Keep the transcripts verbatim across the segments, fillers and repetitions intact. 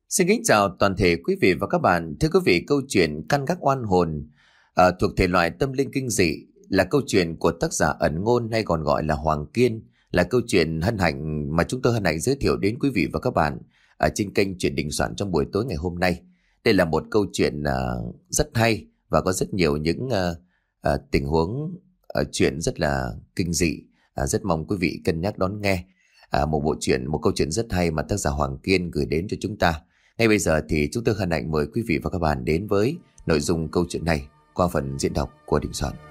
Xin kính chào toàn thể quý vị và các bạn. Thưa quý vị, câu chuyện Căn Gác Oan Hồn à, thuộc thể loại tâm linh kinh dị, là câu chuyện của tác giả Ẩn Ngôn hay còn gọi là Hoàng Kiên, là câu chuyện hân hạnh mà chúng tôi hân hạnh giới thiệu đến quý vị và các bạn ở trên kênh Chuyện Đình Soạn trong buổi tối ngày hôm nay. Đây là một câu chuyện uh, rất hay và có rất nhiều những uh, uh, tình huống uh, chuyện rất là kinh dị. Uh, rất mong quý vị cân nhắc đón nghe uh, một bộ truyện, một câu chuyện rất hay mà tác giả Hoàng Kiên gửi đến cho chúng ta. Ngay bây giờ thì chúng tôi hân hạnh mời quý vị và các bạn đến với nội dung câu chuyện này qua phần diễn đọc của Đình Soạn.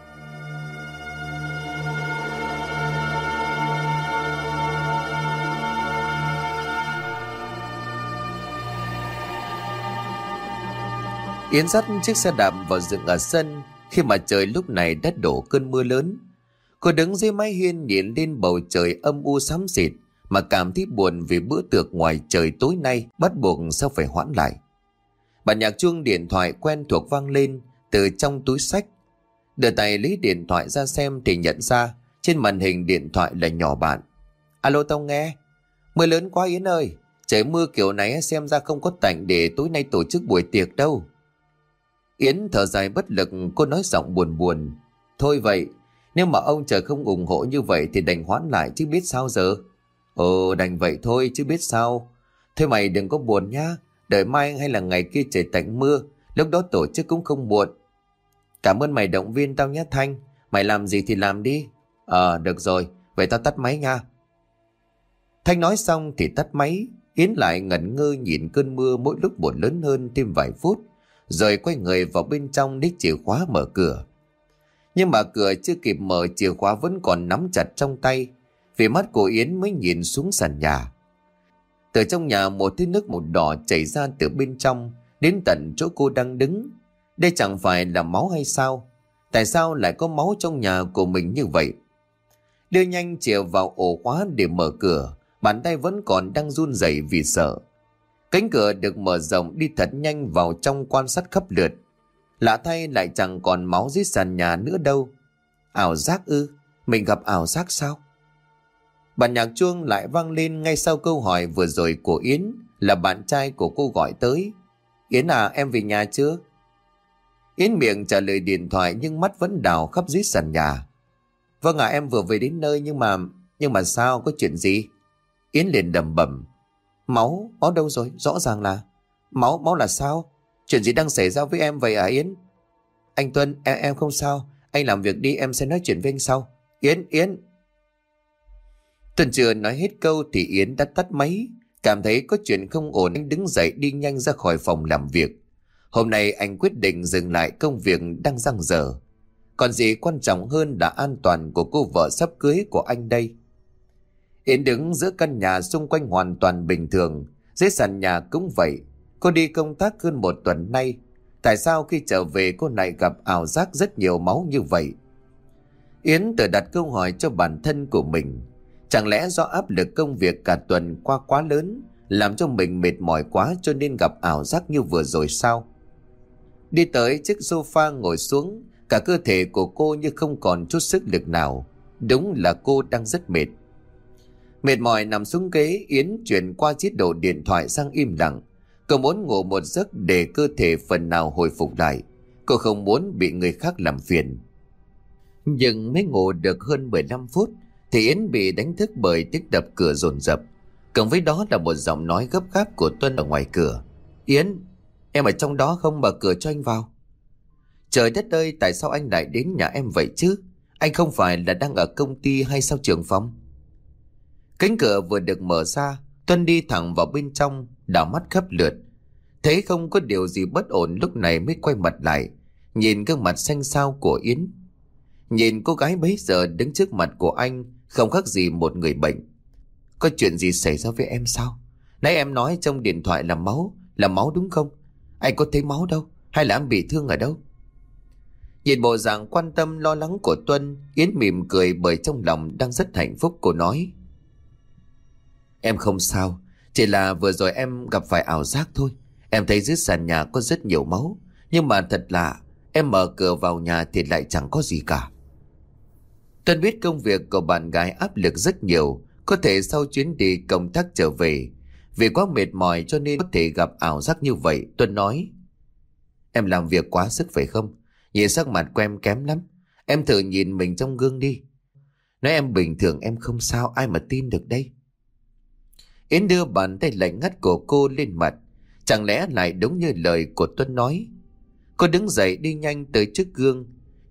Yến dắt chiếc xe đạp vào dựng ở sân khi mà trời lúc này đã đổ cơn mưa lớn. Cô đứng dưới mái hiên nhìn lên bầu trời âm u xám xịt mà cảm thấy buồn vì bữa tiệc ngoài trời tối nay bắt buộc sao phải hoãn lại. Bản nhạc chuông điện thoại quen thuộc vang lên từ trong túi xách. Đưa tay lấy điện thoại ra xem thì nhận ra trên màn hình điện thoại là nhỏ bạn. Alo, tao nghe. Mưa lớn quá Yến ơi, trời mưa kiểu này xem ra không có tạnh để tối nay tổ chức buổi tiệc đâu. Yến thở dài bất lực, cô nói giọng buồn buồn. Thôi vậy, nếu mà ông trời không ủng hộ như vậy thì đành hoãn lại chứ biết sao giờ. Ồ, đành vậy thôi chứ biết sao. Thôi mày đừng có buồn nhá, đợi mai hay là ngày kia trời tạnh mưa, lúc đó tổ chức cũng không muộn. Cảm ơn mày động viên tao nhé Thanh, mày làm gì thì làm đi. Ờ, được rồi, vậy tao tắt máy nha. Thanh nói xong thì tắt máy. Yến lại ngẩn ngơ nhìn cơn mưa mỗi lúc một lớn hơn thêm vài phút, rồi quay người vào bên trong lấy chìa khóa mở cửa. Nhưng mà cửa chưa kịp mở, chìa khóa vẫn còn nắm chặt trong tay. Vì mắt của Yến mới nhìn xuống sàn nhà. Từ trong nhà một thứ nước màu đỏ chảy ra từ bên trong đến tận chỗ cô đang đứng. Đây chẳng phải là máu hay sao? Tại sao lại có máu trong nhà của mình như vậy? Đưa nhanh chìa vào ổ khóa để mở cửa, bàn tay vẫn còn đang run rẩy vì sợ. Cánh cửa được mở rộng, đi thật nhanh vào trong quan sát khắp lượt. Lạ thay lại chẳng còn máu dưới sàn nhà nữa đâu. Ảo giác ư? Mình gặp ảo giác sao? Bản nhạc chuông lại vang lên ngay sau câu hỏi vừa rồi của Yến, là bạn trai của cô gọi tới. Yến à, em về nhà chưa? Yến miệng trả lời điện thoại nhưng mắt vẫn đảo khắp dưới sàn nhà. Vâng ạ, à, em vừa về đến nơi nhưng mà... Nhưng mà sao, có chuyện gì? Yến liền đầm bẩm. Máu, máu đâu rồi? Rõ ràng là... Máu, máu là sao? Chuyện gì đang xảy ra với em vậy à Yến? Anh Tuân, em, em không sao. Anh làm việc đi, em sẽ nói chuyện với anh sau. Yến, Yến... Tuân chưa nói hết câu thì Yến đã tắt máy. Cảm thấy có chuyện không ổn, anh đứng dậy đi nhanh ra khỏi phòng làm việc. Hôm nay anh quyết định dừng lại công việc đang dang dở. Còn gì quan trọng hơn là an toàn của cô vợ sắp cưới của anh đây. Yến đứng giữa căn nhà xung quanh hoàn toàn bình thường. Dưới sàn nhà cũng vậy. Cô đi công tác hơn một tuần nay. Tại sao khi trở về cô lại gặp ảo giác rất nhiều máu như vậy? Yến tự đặt câu hỏi cho bản thân của mình. Chẳng lẽ do áp lực công việc cả tuần qua quá lớn, làm cho mình mệt mỏi quá cho nên gặp ảo giác như vừa rồi sao? Đi tới chiếc sofa ngồi xuống, cả cơ thể của cô như không còn chút sức lực nào. Đúng là cô đang rất mệt. Mệt mỏi nằm xuống ghế, Yến chuyển qua chế độ điện thoại sang im lặng. Cô muốn ngủ một giấc để cơ thể phần nào hồi phục lại. Cô không muốn bị người khác làm phiền. Nhưng mới ngủ được hơn mười lăm phút thì Yến bị đánh thức bởi tiếng đập cửa dồn dập. Cộng với đó là một giọng nói gấp gáp của Tuân ở ngoài cửa. Yến, em ở trong đó không, mở cửa cho anh vào. Trời đất ơi, tại sao anh lại đến nhà em vậy chứ? Anh không phải là đang ở công ty hay sao trưởng phòng? Cánh cửa vừa được mở ra, Tuân đi thẳng vào bên trong, đảo mắt khắp lượt. Thấy không có điều gì bất ổn lúc này mới quay mặt lại, nhìn gương mặt xanh xao của Yến. Nhìn cô gái bấy giờ đứng trước mặt của anh không khác gì một người bệnh. Có chuyện gì xảy ra với em sao? Nãy em nói trong điện thoại là máu, là máu đúng không? Anh có thấy máu đâu, hay là em bị thương ở đâu? Nhìn bộ dạng quan tâm lo lắng của Tuân, Yến mỉm cười bởi trong lòng đang rất hạnh phúc. Cô nói: Em không sao, chỉ là vừa rồi em gặp phải ảo giác thôi. Em thấy dưới sàn nhà có rất nhiều máu, nhưng mà thật lạ, em mở cửa vào nhà thì lại chẳng có gì cả. Tuân biết công việc của bạn gái áp lực rất nhiều, có thể sau chuyến đi công tác trở về. Vì quá mệt mỏi cho nên có thể gặp ảo giác như vậy. Tuân nói: Em làm việc quá sức phải không? Nhìn sắc mặt của em kém lắm. Em thử nhìn mình trong gương đi. Nói em bình thường em không sao, ai mà tin được đây. Yến đưa bàn tay lạnh ngắt của cô lên mặt. Chẳng lẽ lại đúng như lời của Tuân nói? Cô đứng dậy đi nhanh tới trước gương.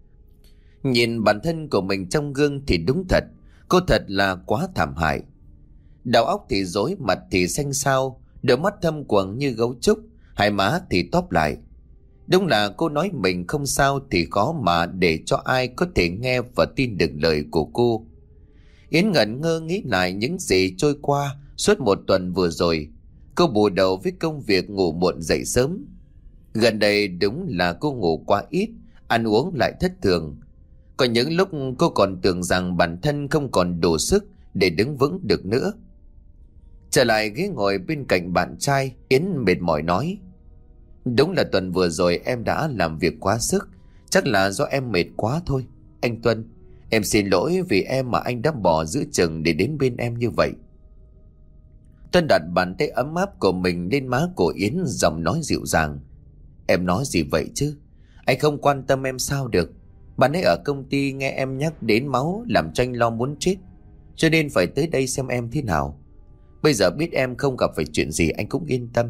Nhìn bản thân của mình trong gương thì đúng thật, cô thật là quá thảm hại. Đầu óc thì rối, mặt thì xanh xao, đôi mắt thâm quầng như gấu trúc, hai má thì tóp lại. Đúng là cô nói mình không sao thì khó mà để cho ai có thể nghe và tin được lời của cô. Yến ngẩn ngơ nghĩ lại những gì trôi qua suốt một tuần vừa rồi. Cô bù đầu với công việc ngủ muộn dậy sớm. Gần đây đúng là cô ngủ quá ít, ăn uống lại thất thường. Có những lúc cô còn tưởng rằng bản thân không còn đủ sức để đứng vững được nữa. Trở lại ghế ngồi bên cạnh bạn trai, Yến mệt mỏi nói: Đúng là tuần vừa rồi em đã làm việc quá sức. Chắc là do em mệt quá thôi. Anh Tuân, em xin lỗi vì em mà anh đã bỏ giữa chừng để đến bên em như vậy. Tuân đặt bàn tay ấm áp của mình lên má của Yến, giọng nói dịu dàng: Em nói gì vậy chứ? Anh không quan tâm em sao được. Bạn ấy ở công ty nghe em nhắc đến máu làm cho anh lo muốn chết, cho nên phải tới đây xem em thế nào. Bây giờ biết em không gặp phải chuyện gì anh cũng yên tâm.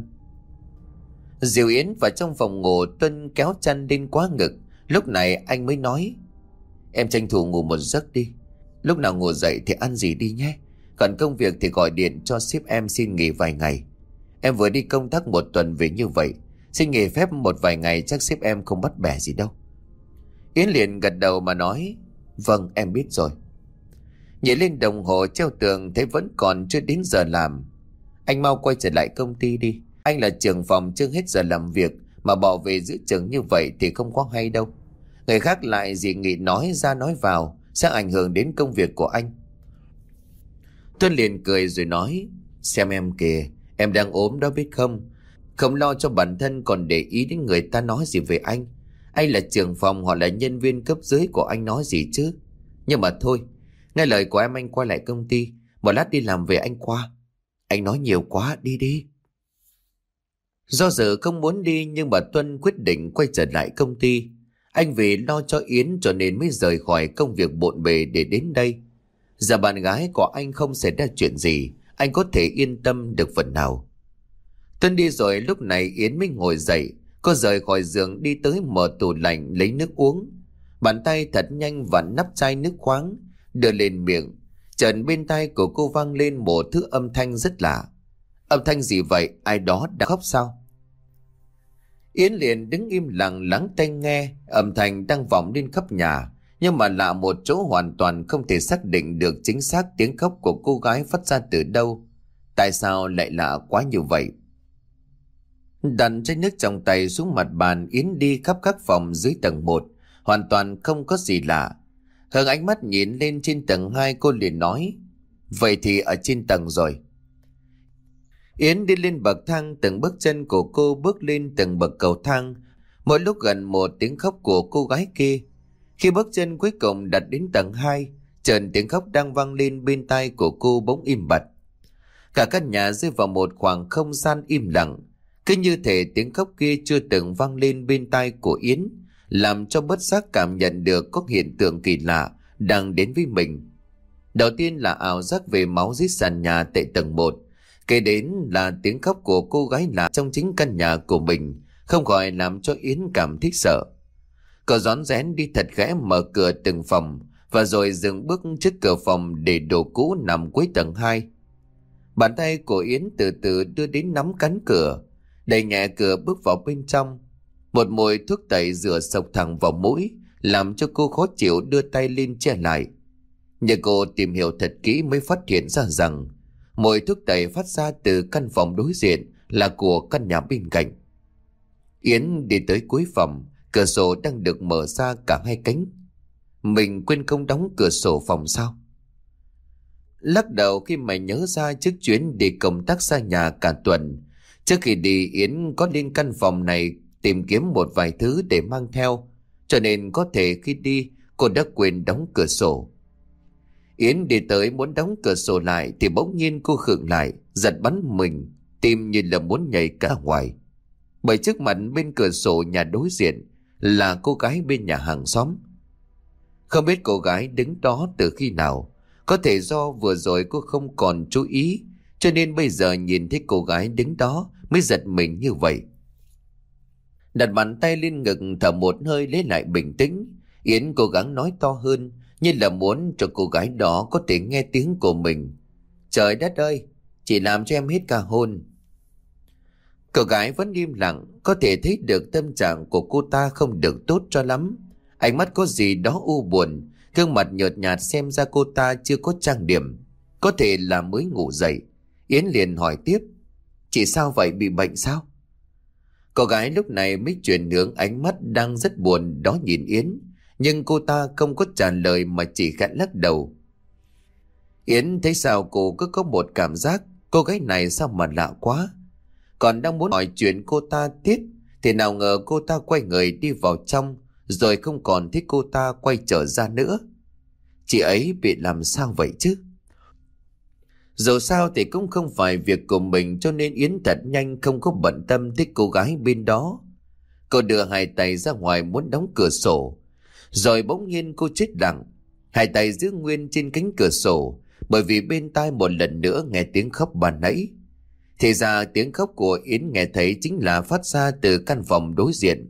Dìu Yến vào trong phòng ngủ, Tuân kéo chăn lên quá ngực. Lúc này anh mới nói: Em tranh thủ ngủ một giấc đi. Lúc nào ngủ dậy thì ăn gì đi nhé. Còn công việc thì gọi điện cho sếp em xin nghỉ vài ngày. Em vừa đi công tác một tuần về như vậy, xin nghỉ phép một vài ngày chắc sếp em không bắt bẻ gì đâu. Yến liền gật đầu mà nói: Vâng, em biết rồi. Nhìn lên đồng hồ treo tường thấy vẫn còn chưa đến giờ làm. Anh mau quay trở lại công ty đi. Anh là trưởng phòng chưa hết giờ làm việc mà bỏ về giữa chừng như vậy thì không có hay đâu. Người khác lại gì nghị nói ra nói vào sẽ ảnh hưởng đến công việc của anh. Tuân liền cười rồi nói: Xem em kìa, em đang ốm đó biết không? Không lo cho bản thân còn để ý đến người ta nói gì về anh. Anh là trưởng phòng hoặc là nhân viên cấp dưới của anh nói gì chứ. Nhưng mà thôi, nghe lời của em anh quay lại công ty. Một lát đi làm về anh qua. Anh nói nhiều quá, đi đi. Do dự không muốn đi nhưng bà Tuân quyết định quay trở lại công ty. Anh vì lo cho Yến cho nên mới rời khỏi công việc bộn bề để đến đây. Giờ bạn gái của anh không xảy ra chuyện gì, anh có thể yên tâm được phần nào. Tuân đi rồi lúc này Yến mới ngồi dậy. Cô rời khỏi giường đi tới mở tủ lạnh lấy nước uống. Bàn tay thật nhanh vặn nắp chai nước khoáng, đưa lên miệng. Chợt bên tai của cô vang lên một thứ âm thanh rất lạ. Âm thanh gì vậy? Ai đó đã khóc sao? Yến liền đứng im lặng lắng tai nghe. Âm thanh đang vọng lên khắp nhà, nhưng mà lạ một chỗ hoàn toàn không thể xác định được chính xác tiếng khóc của cô gái phát ra từ đâu. Tại sao lại lạ quá như vậy? Đặt chai nước trong tay xuống mặt bàn, Yến đi khắp các phòng dưới tầng một, hoàn toàn không có gì lạ. Hướng ánh mắt nhìn lên trên tầng hai, cô liền nói: Vậy thì ở trên tầng rồi. Yến đi lên bậc thang, từng bước chân của cô bước lên từng bậc cầu thang. Mỗi lúc gần một tiếng khóc của cô gái kia. Khi bước chân cuối cùng đặt đến tầng hai, chợt tiếng khóc đang vang lên bên tai của cô bỗng im bặt. Cả căn nhà rơi vào một khoảng không gian im lặng. Cứ như thể tiếng khóc kia chưa từng vang lên bên tai của Yến, làm cho bất giác cảm nhận được có hiện tượng kỳ lạ đang đến với mình. Đầu tiên là ảo giác về máu dưới sàn nhà tại tầng một. Kế đến là tiếng khóc của cô gái lạ trong chính căn nhà của mình, không khỏi làm cho Yến cảm thấy sợ. Cô rón rén đi thật khẽ mở cửa từng phòng, và rồi dừng bước trước cửa phòng để đồ cũ nằm cuối tầng hai. Bàn tay của Yến từ từ đưa đến nắm cánh cửa, đẩy nhẹ cửa bước vào bên trong. Một mùi thuốc tẩy rửa sộc thẳng vào mũi, làm cho cô khó chịu đưa tay lên che lại. Nhưng cô tìm hiểu thật kỹ mới phát hiện ra rằng mùi thuốc tẩy phát ra từ căn phòng đối diện là của căn nhà bên cạnh. Yến đi tới cuối phòng, cửa sổ đang được mở ra cả hai cánh. Mình quên không đóng cửa sổ phòng sao? Lắc đầu khi mà nhớ ra trước chuyến đi công tác xa nhà cả tuần, trước khi đi Yến có lên căn phòng này tìm kiếm một vài thứ để mang theo, cho nên có thể khi đi cô đã quên đóng cửa sổ. Yến đi tới muốn đóng cửa sổ lại thì bỗng nhiên cô khựng lại, giật bắn mình. tim như là muốn nhảy cả ngoài. Bởi trước mặt bên cửa sổ nhà đối diện là cô gái bên nhà hàng xóm. Không biết cô gái đứng đó từ khi nào, có thể do vừa rồi cô không còn chú ý, cho nên bây giờ nhìn thấy cô gái đứng đó mới giật mình như vậy. Đặt bàn tay lên ngực thở một hơi lấy lại bình tĩnh, Yến cố gắng nói to hơn, như là muốn cho cô gái đó có thể nghe tiếng của mình. Trời đất ơi, chị làm cho em hết cả hồn. Cô gái vẫn im lặng, có thể thấy được tâm trạng của cô ta không được tốt cho lắm. Ánh mắt có gì đó u buồn, gương mặt nhợt nhạt xem ra cô ta chưa có trang điểm, có thể là mới ngủ dậy. Yến liền hỏi tiếp, chị sao vậy, bị bệnh sao? Cô gái lúc này mới chuyển hướng ánh mắt đang rất buồn đó nhìn Yến, nhưng cô ta không có trả lời mà chỉ khẽ lắc đầu. Yến thấy sao cô cứ có một cảm giác cô gái này sao mà lạ quá. Còn đang muốn hỏi chuyện cô ta tiếp thì nào ngờ cô ta quay người đi vào trong, rồi không còn thấy cô ta quay trở ra nữa. Chị ấy bị làm sao vậy chứ? Dù sao thì cũng không phải việc của mình, cho nên Yến thật nhanh không có bận tâm tới cô gái bên đó. Cô đưa hai tay ra ngoài muốn đóng cửa sổ, rồi bỗng nhiên cô chết lặng, hai tay giữ nguyên trên cánh cửa sổ, bởi vì bên tai một lần nữa nghe tiếng khóc ban nãy. Thì ra tiếng khóc của Yến nghe thấy chính là phát ra từ căn phòng đối diện.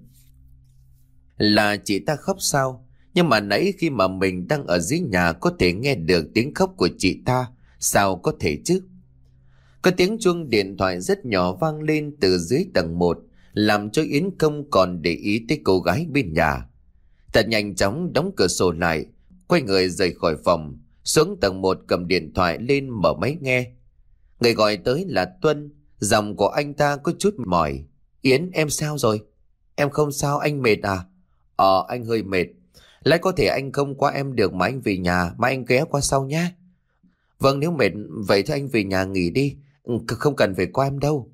Là chị ta khóc sao? Nhưng mà nãy khi mà mình đang ở dưới nhà có thể nghe được tiếng khóc của chị ta, sao có thể chứ? Có tiếng chuông điện thoại rất nhỏ vang lên từ dưới tầng một, làm cho Yến không còn để ý tới cô gái bên nhà. Thật nhanh chóng đóng cửa sổ lại, quay người rời khỏi phòng, xuống tầng một cầm điện thoại lên mở máy nghe. Người gọi tới là Tuân, giọng của anh ta có chút mỏi. Yến, em sao rồi? Em không sao, anh mệt à? Ờ, anh hơi mệt. Lẽ có thể anh không qua em được mà anh về nhà, mà anh ghé qua sau nhé. Vâng, nếu mệt vậy thì anh về nhà nghỉ đi, không cần phải qua em đâu.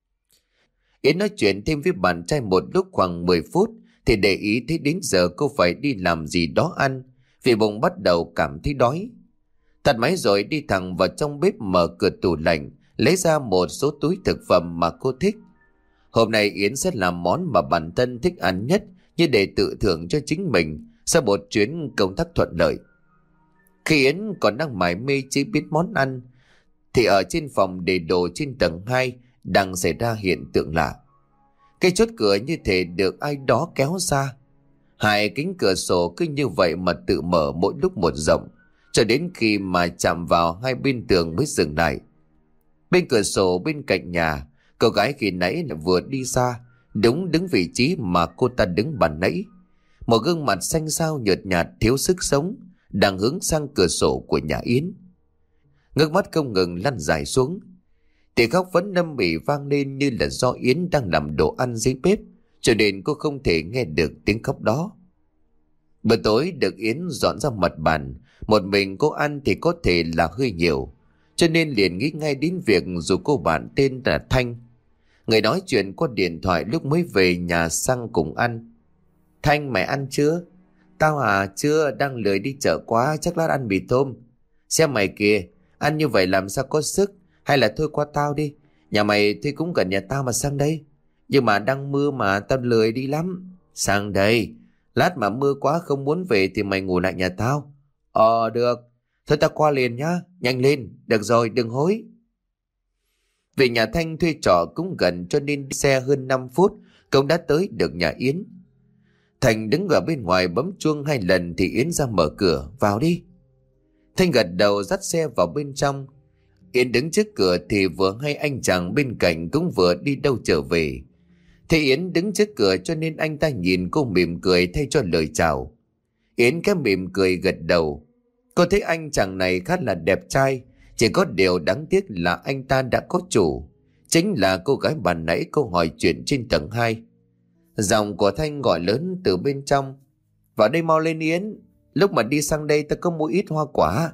Yến nói chuyện thêm với bạn trai một lúc khoảng mười phút thì để ý thấy đến giờ cô phải đi làm gì đó ăn, vì bụng bắt đầu cảm thấy đói. Tắt máy rồi đi thẳng vào trong bếp, mở cửa tủ lạnh, lấy ra một số túi thực phẩm mà cô thích. Hôm nay Yến sẽ làm món mà bản thân thích ăn nhất, như để tự thưởng cho chính mình sau một chuyến công tác thuận lợi. Khi Yến còn đang mải mê chế biến món ăn thì ở trên phòng để đồ trên tầng hai đang xảy ra hiện tượng lạ. Cái chốt cửa như thể được ai đó kéo ra. Hai cánh cửa sổ cứ như vậy mà tự mở mỗi lúc một rộng, cho đến khi mà chạm vào hai bên tường mới dừng lại. Bên cửa sổ bên cạnh nhà, cô gái khi nãy là vừa đi ra, đúng đứng vị trí mà cô ta đứng ban nãy. Một gương mặt xanh xao nhợt nhạt thiếu sức sống đang hướng sang cửa sổ của nhà Yến. Nước mắt không ngừng lăn dài xuống. Tiếng khóc vẫn nâm nỉ vang lên, như là do Yến đang làm đồ ăn dưới bếp, cho nên cô không thể nghe được tiếng khóc đó. Bữa tối được Yến dọn ra mặt bàn, một mình cô ăn thì có thể là hơi nhiều, cho nên liền nghĩ ngay đến việc dù cô bạn tên là Thanh, người nói chuyện qua điện thoại lúc mới về nhà, sang cùng ăn. Thanh, mày ăn chưa? Tao à, chưa, đang lười đi chợ quá, chắc lát ăn mì tôm. Xem mày kìa, ăn như vậy làm sao có sức, hay là thôi qua tao đi, nhà mày thì cũng gần nhà tao mà sang đây. Nhưng mà đang mưa mà tao lười đi lắm. Sang đây, lát mà mưa quá không muốn về thì mày ngủ lại nhà tao. Ờ được, thôi tao qua liền nhá, nhanh lên, được rồi đừng hối. Về nhà Thanh thuê trọ cũng gần, cho nên đi xe hơn năm phút cũng đã tới được nhà Yến. Thành đứng ở bên ngoài bấm chuông hai lần thì Yến ra mở cửa, vào đi. Thanh gật đầu dắt xe vào bên trong. Yến đứng trước cửa thì vừa hay anh chàng bên cạnh cũng vừa đi đâu trở về. Thế Yến đứng trước cửa cho nên anh ta nhìn cô mỉm cười thay cho lời chào. Yến cái mỉm cười gật đầu. Cô thấy anh chàng này khá là đẹp trai, chỉ có điều đáng tiếc là anh ta đã có chủ, chính là cô gái bàn nãy cô hỏi chuyện trên tầng hai. Giọng của Thanh gọi lớn từ bên trong, vào đây mau lên Yến, lúc mà đi sang đây ta có mua ít hoa quả.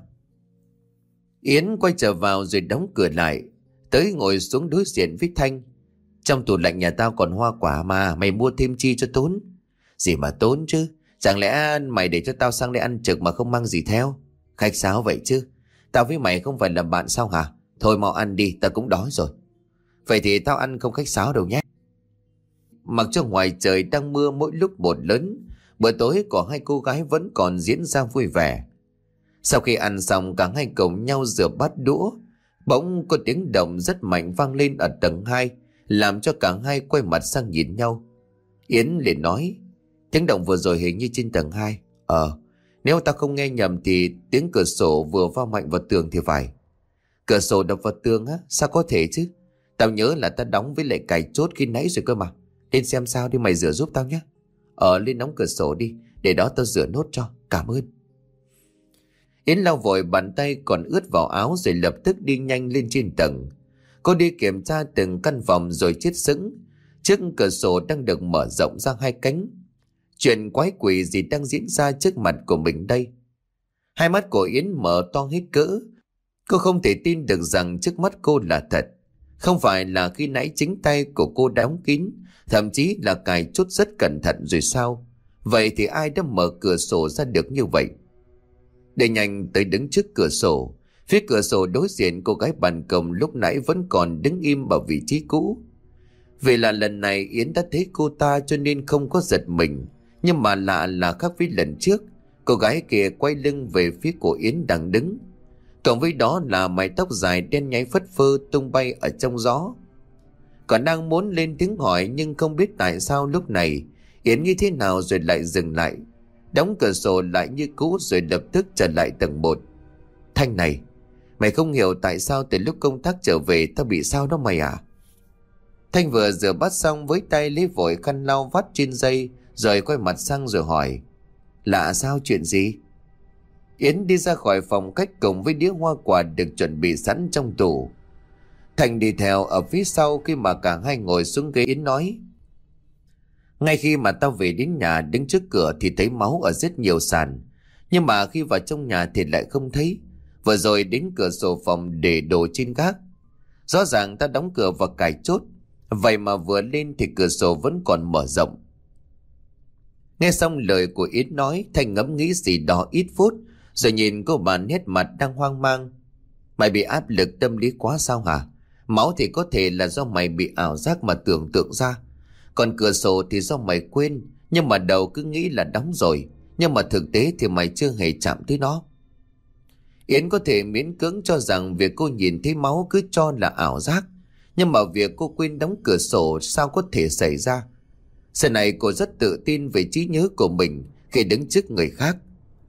Yến quay trở vào rồi đóng cửa lại, tới ngồi xuống đối diện với Thanh. Trong tủ lạnh nhà tao còn hoa quả mà, mày mua thêm chi cho tốn? Gì mà tốn chứ, chẳng lẽ mày để cho tao sang đây ăn trực mà không mang gì theo? Khách sáo vậy chứ, tao với mày không phải là bạn sao hả? Thôi mau ăn đi, tao cũng đói rồi. Vậy thì tao ăn không khách sáo đâu nhé. Mặc cho ngoài trời đang mưa mỗi lúc một lớn, bữa tối của hai cô gái vẫn còn diễn ra vui vẻ. Sau khi ăn xong, cả hai cùng nhau rửa bát đũa. Bỗng có tiếng động rất mạnh vang lên ở tầng hai, làm cho cả hai quay mặt sang nhìn nhau. Yến liền nói, tiếng động vừa rồi hình như trên tầng hai. Ờ, nếu tao không nghe nhầm thì tiếng cửa sổ vừa va mạnh vào tường thì phải. Cửa sổ đập vào tường á? Sao có thể chứ? Tao nhớ là tao đóng với lại cài chốt khi nãy rồi cơ mà. Lên xem sao đi, mày rửa giúp tao nhé. Ờ, lên đóng cửa sổ đi, để đó tao rửa nốt cho, cảm ơn. Yến lau vội bàn tay còn ướt vào áo rồi lập tức đi nhanh lên trên tầng. Cô đi kiểm tra từng căn phòng rồi chết sững. Trước cửa sổ đang được mở rộng ra hai cánh. Chuyện quái quỷ gì đang diễn ra trước mặt của mình đây? Hai mắt của Yến mở to hết cỡ. Cô không thể tin được rằng trước mắt cô là thật. Không phải là khi nãy chính tay của cô đóng kín, thậm chí là cài chốt rất cẩn thận rồi sao? Vậy thì ai đã mở cửa sổ ra được như vậy? Để nhanh tới đứng trước cửa sổ. Phía cửa sổ đối diện, cô gái bàn công lúc nãy vẫn còn đứng im ở vị trí cũ. Vì là lần này Yến đã thấy cô ta cho nên không có giật mình. Nhưng mà lạ là khác với lần trước, cô gái kia quay lưng về phía của Yến đang đứng. Cộng với đó là mái tóc dài đen nháy phất phơ tung bay ở trong gió. Còn đang muốn lên tiếng hỏi, nhưng không biết tại sao lúc này Yến như thế nào rồi lại dừng lại, đóng cửa sổ lại như cũ rồi lập tức trở lại tầng một. Thanh này, mày không hiểu tại sao từ lúc công tác trở về tao bị sao đó mày à? Thanh vừa rửa bát xong với tay lấy vội khăn lau vắt trên dây, rồi quay mặt sang rồi hỏi, lạ sao, chuyện gì? Yến đi ra khỏi phòng khách cùng với đĩa hoa quả được chuẩn bị sẵn trong tủ. Thành đi theo ở phía sau. Khi mà cả hai ngồi xuống ghế, Yến nói, ngay khi mà tao về đến nhà, đứng trước cửa thì thấy máu ở rất nhiều sàn, nhưng mà khi vào trong nhà thì lại không thấy. Vừa rồi đến cửa sổ phòng để đồ trên gác, rõ ràng ta đóng cửa và cài chốt, vậy mà vừa lên thì cửa sổ vẫn còn mở rộng. Nghe xong lời của Yến nói, Thanh ngẫm nghĩ gì đó ít phút, rồi nhìn cô bà nét mặt đang hoang mang. Mày bị áp lực tâm lý quá sao hả? Máu thì có thể là do mày bị ảo giác mà tưởng tượng ra. Còn cửa sổ thì do mày quên, nhưng mà đầu cứ nghĩ là đóng rồi, nhưng mà thực tế thì mày chưa hề chạm tới nó. Yến có thể miễn cưỡng cho rằng việc cô nhìn thấy máu cứ cho là ảo giác, nhưng mà việc cô quên đóng cửa sổ sao có thể xảy ra? Giờ này cô rất tự tin về trí nhớ của mình khi đứng trước người khác.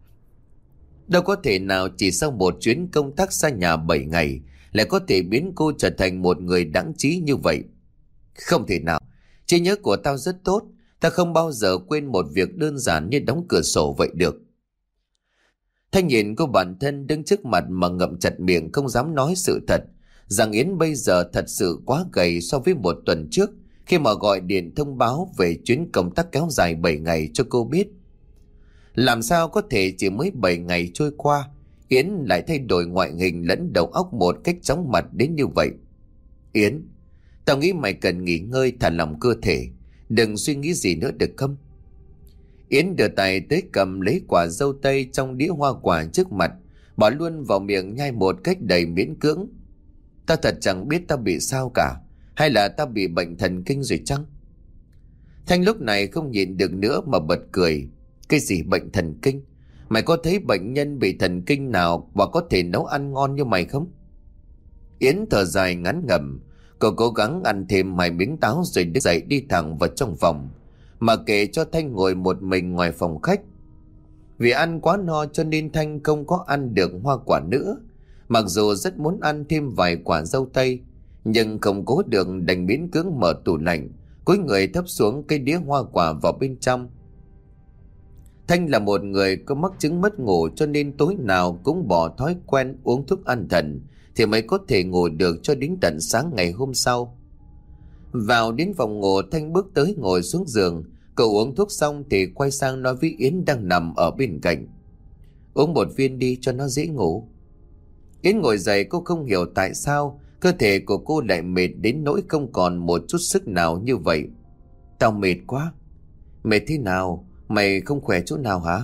Đâu có thể nào chỉ sau một chuyến công tác xa nhà bảy ngày lại có thể biến cô trở thành một người đáng trí như vậy. Không thể nào. Trí nhớ của tao rất tốt, tao không bao giờ quên một việc đơn giản như đóng cửa sổ vậy được. Thanh nhìn cô bản thân đứng trước mặt mà ngậm chặt miệng không dám nói sự thật, rằng Yến bây giờ thật sự quá gầy so với một tuần trước khi mà gọi điện thông báo về chuyến công tác kéo dài bảy ngày cho cô biết. Làm sao có thể chỉ mới bảy ngày trôi qua, Yến lại thay đổi ngoại hình lẫn đầu óc một cách chóng mặt đến như vậy? Yến, tao nghĩ mày cần nghỉ ngơi, thả lỏng cơ thể, đừng suy nghĩ gì nữa được không? Yến đưa tay tới cầm lấy quả dâu tây trong đĩa hoa quả trước mặt, bỏ luôn vào miệng nhai một cách đầy miễn cưỡng. Tao thật chẳng biết tao bị sao cả, hay là tao bị bệnh thần kinh rồi chăng? Thanh lúc này không nhịn được nữa mà bật cười. Cái gì bệnh thần kinh? Mày có thấy bệnh nhân bị thần kinh nào và có thể nấu ăn ngon như mày không? Yến thở dài ngắn ngẩm. Cô cố gắng ăn thêm hai miếng táo rồi đứng dậy đi thẳng vào trong phòng, mà kệ cho Thanh ngồi một mình ngoài phòng khách. Vì ăn quá no cho nên Thanh không có ăn được hoa quả nữa. Mặc dù rất muốn ăn thêm vài quả dâu tây, nhưng không cố được đành miễn cưỡng mở tủ lạnh, cúi người thấp xuống cái đĩa hoa quả vào bên trong. Thanh là một người có mắc chứng mất ngủ, cho nên tối nào cũng bỏ thói quen uống thuốc an thần thì mới có thể ngủ được cho đến tận sáng ngày hôm sau. Vào đến phòng ngủ, Thanh bước tới ngồi xuống giường. Cậu uống thuốc xong thì quay sang nói với Yến đang nằm ở bên cạnh, uống một viên đi cho nó dễ ngủ. Yến ngồi dậy, cô không hiểu tại sao cơ thể của cô lại mệt đến nỗi không còn một chút sức nào như vậy. Tao mệt quá. Mệt thế nào? Mày không khỏe chỗ nào hả?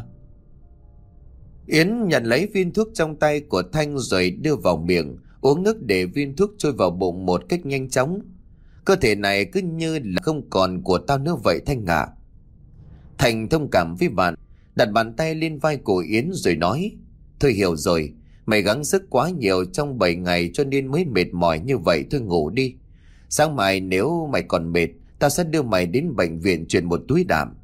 Yến nhận lấy viên thuốc trong tay của Thanh rồi đưa vào miệng, uống nước để viên thuốc trôi vào bụng một cách nhanh chóng. Cơ thể này cứ như là không còn của tao nữa vậy Thanh ạ. Thành thông cảm với bạn, đặt bàn tay lên vai của Yến rồi nói: Thôi hiểu rồi, mày gắng sức quá nhiều trong bảy ngày cho nên mới mệt mỏi như vậy, thôi ngủ đi. Sáng mai nếu mày còn mệt, tao sẽ đưa mày đến bệnh viện truyền một túi đạm.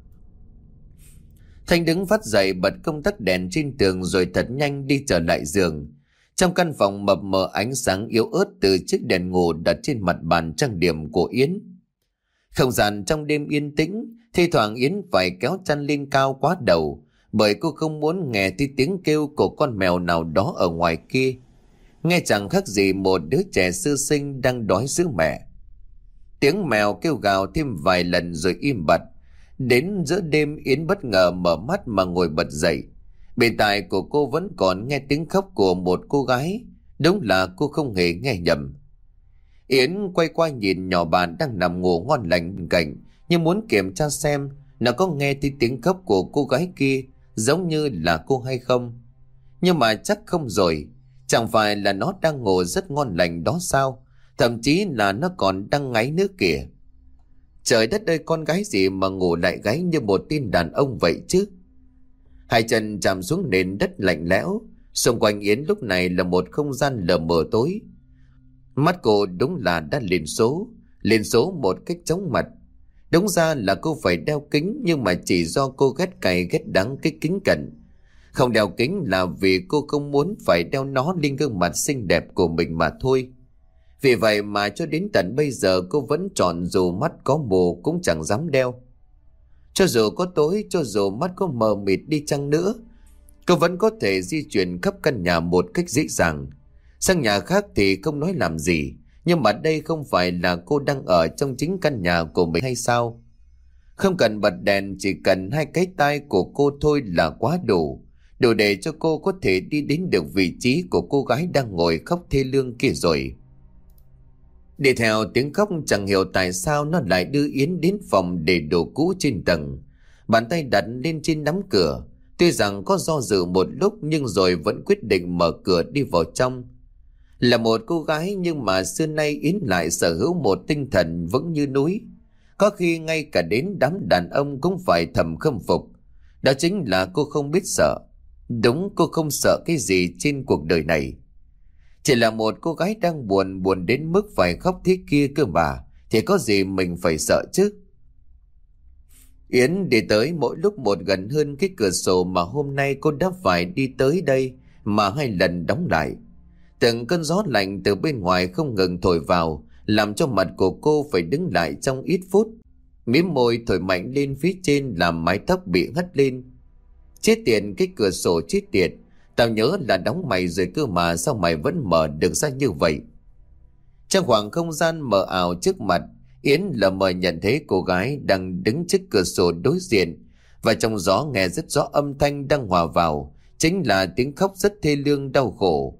Thanh đứng phát dậy, bật công tắc đèn trên tường rồi thật nhanh đi trở lại giường. Trong căn phòng mập mờ ánh sáng yếu ớt từ chiếc đèn ngủ đặt trên mặt bàn trang điểm của Yến. Không gian trong đêm yên tĩnh, thi thoảng Yến phải kéo chăn lên cao quá đầu, bởi cô không muốn nghe thấy tiếng kêu của con mèo nào đó ở ngoài kia. Nghe chẳng khác gì một đứa trẻ sơ sinh đang đói sữa mẹ. Tiếng mèo kêu gào thêm vài lần rồi im bặt. Đến giữa đêm Yến bất ngờ mở mắt mà ngồi bật dậy. Bên tai của cô vẫn còn nghe tiếng khóc của một cô gái. Đúng là cô không hề nghe nhầm. Yến quay qua nhìn nhỏ bạn đang nằm ngủ ngon lành bên cạnh, nhưng muốn kiểm tra xem nó có nghe thấy tiếng khóc của cô gái kia giống như là cô hay không. Nhưng mà chắc không rồi. Chẳng phải là nó đang ngủ rất ngon lành đó sao? Thậm chí là nó còn đang ngáy nữa kìa. Trời đất ơi, con gái gì mà ngủ lại gáy như một tên đàn ông vậy chứ? Hai chân chạm xuống nền đất lạnh lẽo. Xung quanh Yến lúc này là một không gian lờ mờ tối. Mắt cô đúng là đã lên số. Lên số một cách chóng mặt. Đúng ra là cô phải đeo kính, nhưng mà chỉ do cô ghét cay ghét đắng cái kính cận. Không đeo kính là vì cô không muốn phải đeo nó lên gương mặt xinh đẹp của mình mà thôi. Vì vậy mà cho đến tận bây giờ cô vẫn chọn dù mắt có mù cũng chẳng dám đeo. Cho dù có tối, cho dù mắt có mờ mịt đi chăng nữa, cô vẫn có thể di chuyển khắp căn nhà một cách dễ dàng. Sang nhà khác thì không nói làm gì, nhưng mà đây không phải là cô đang ở trong chính căn nhà của mình hay sao? Không cần bật đèn, chỉ cần hai cái tai của cô thôi là quá đủ. Đủ để cho cô có thể đi đến được vị trí của cô gái đang ngồi khóc thê lương kia rồi. Đi theo tiếng khóc, chẳng hiểu tại sao nó lại đưa Yến đến phòng để đồ cũ trên tầng. Bàn tay đặt lên trên nắm cửa. Tuy rằng có do dự một lúc nhưng rồi vẫn quyết định mở cửa đi vào trong. Là một cô gái nhưng mà xưa nay Yến lại sở hữu một tinh thần vững như núi. Có khi ngay cả đến đám đàn ông cũng phải thầm khâm phục. Đó chính là cô không biết sợ. Đúng, cô không sợ cái gì trên cuộc đời này. Chỉ là một cô gái đang buồn, buồn đến mức phải khóc thế kia cơ mà, thì có gì mình phải sợ chứ. Yến đi tới mỗi lúc một gần hơn cái cửa sổ mà hôm nay cô đã phải đi tới đây mà hai lần đóng lại. Từng cơn gió lạnh từ bên ngoài không ngừng thổi vào, làm cho mặt của cô phải đứng lại trong ít phút. Mím môi thổi mạnh lên phía trên làm mái tóc bị hất lên. Chết tiệt, cái cửa sổ chết tiệt. Tao nhớ là đóng mày rồi cơ mà, sao mày vẫn mở được ra như vậy? Trong khoảng không gian mờ ảo trước mặt, Yến lờ mờ nhận thấy cô gái đang đứng trước cửa sổ đối diện, và trong gió nghe rất rõ âm thanh đang hòa vào, chính là tiếng khóc rất thê lương đau khổ.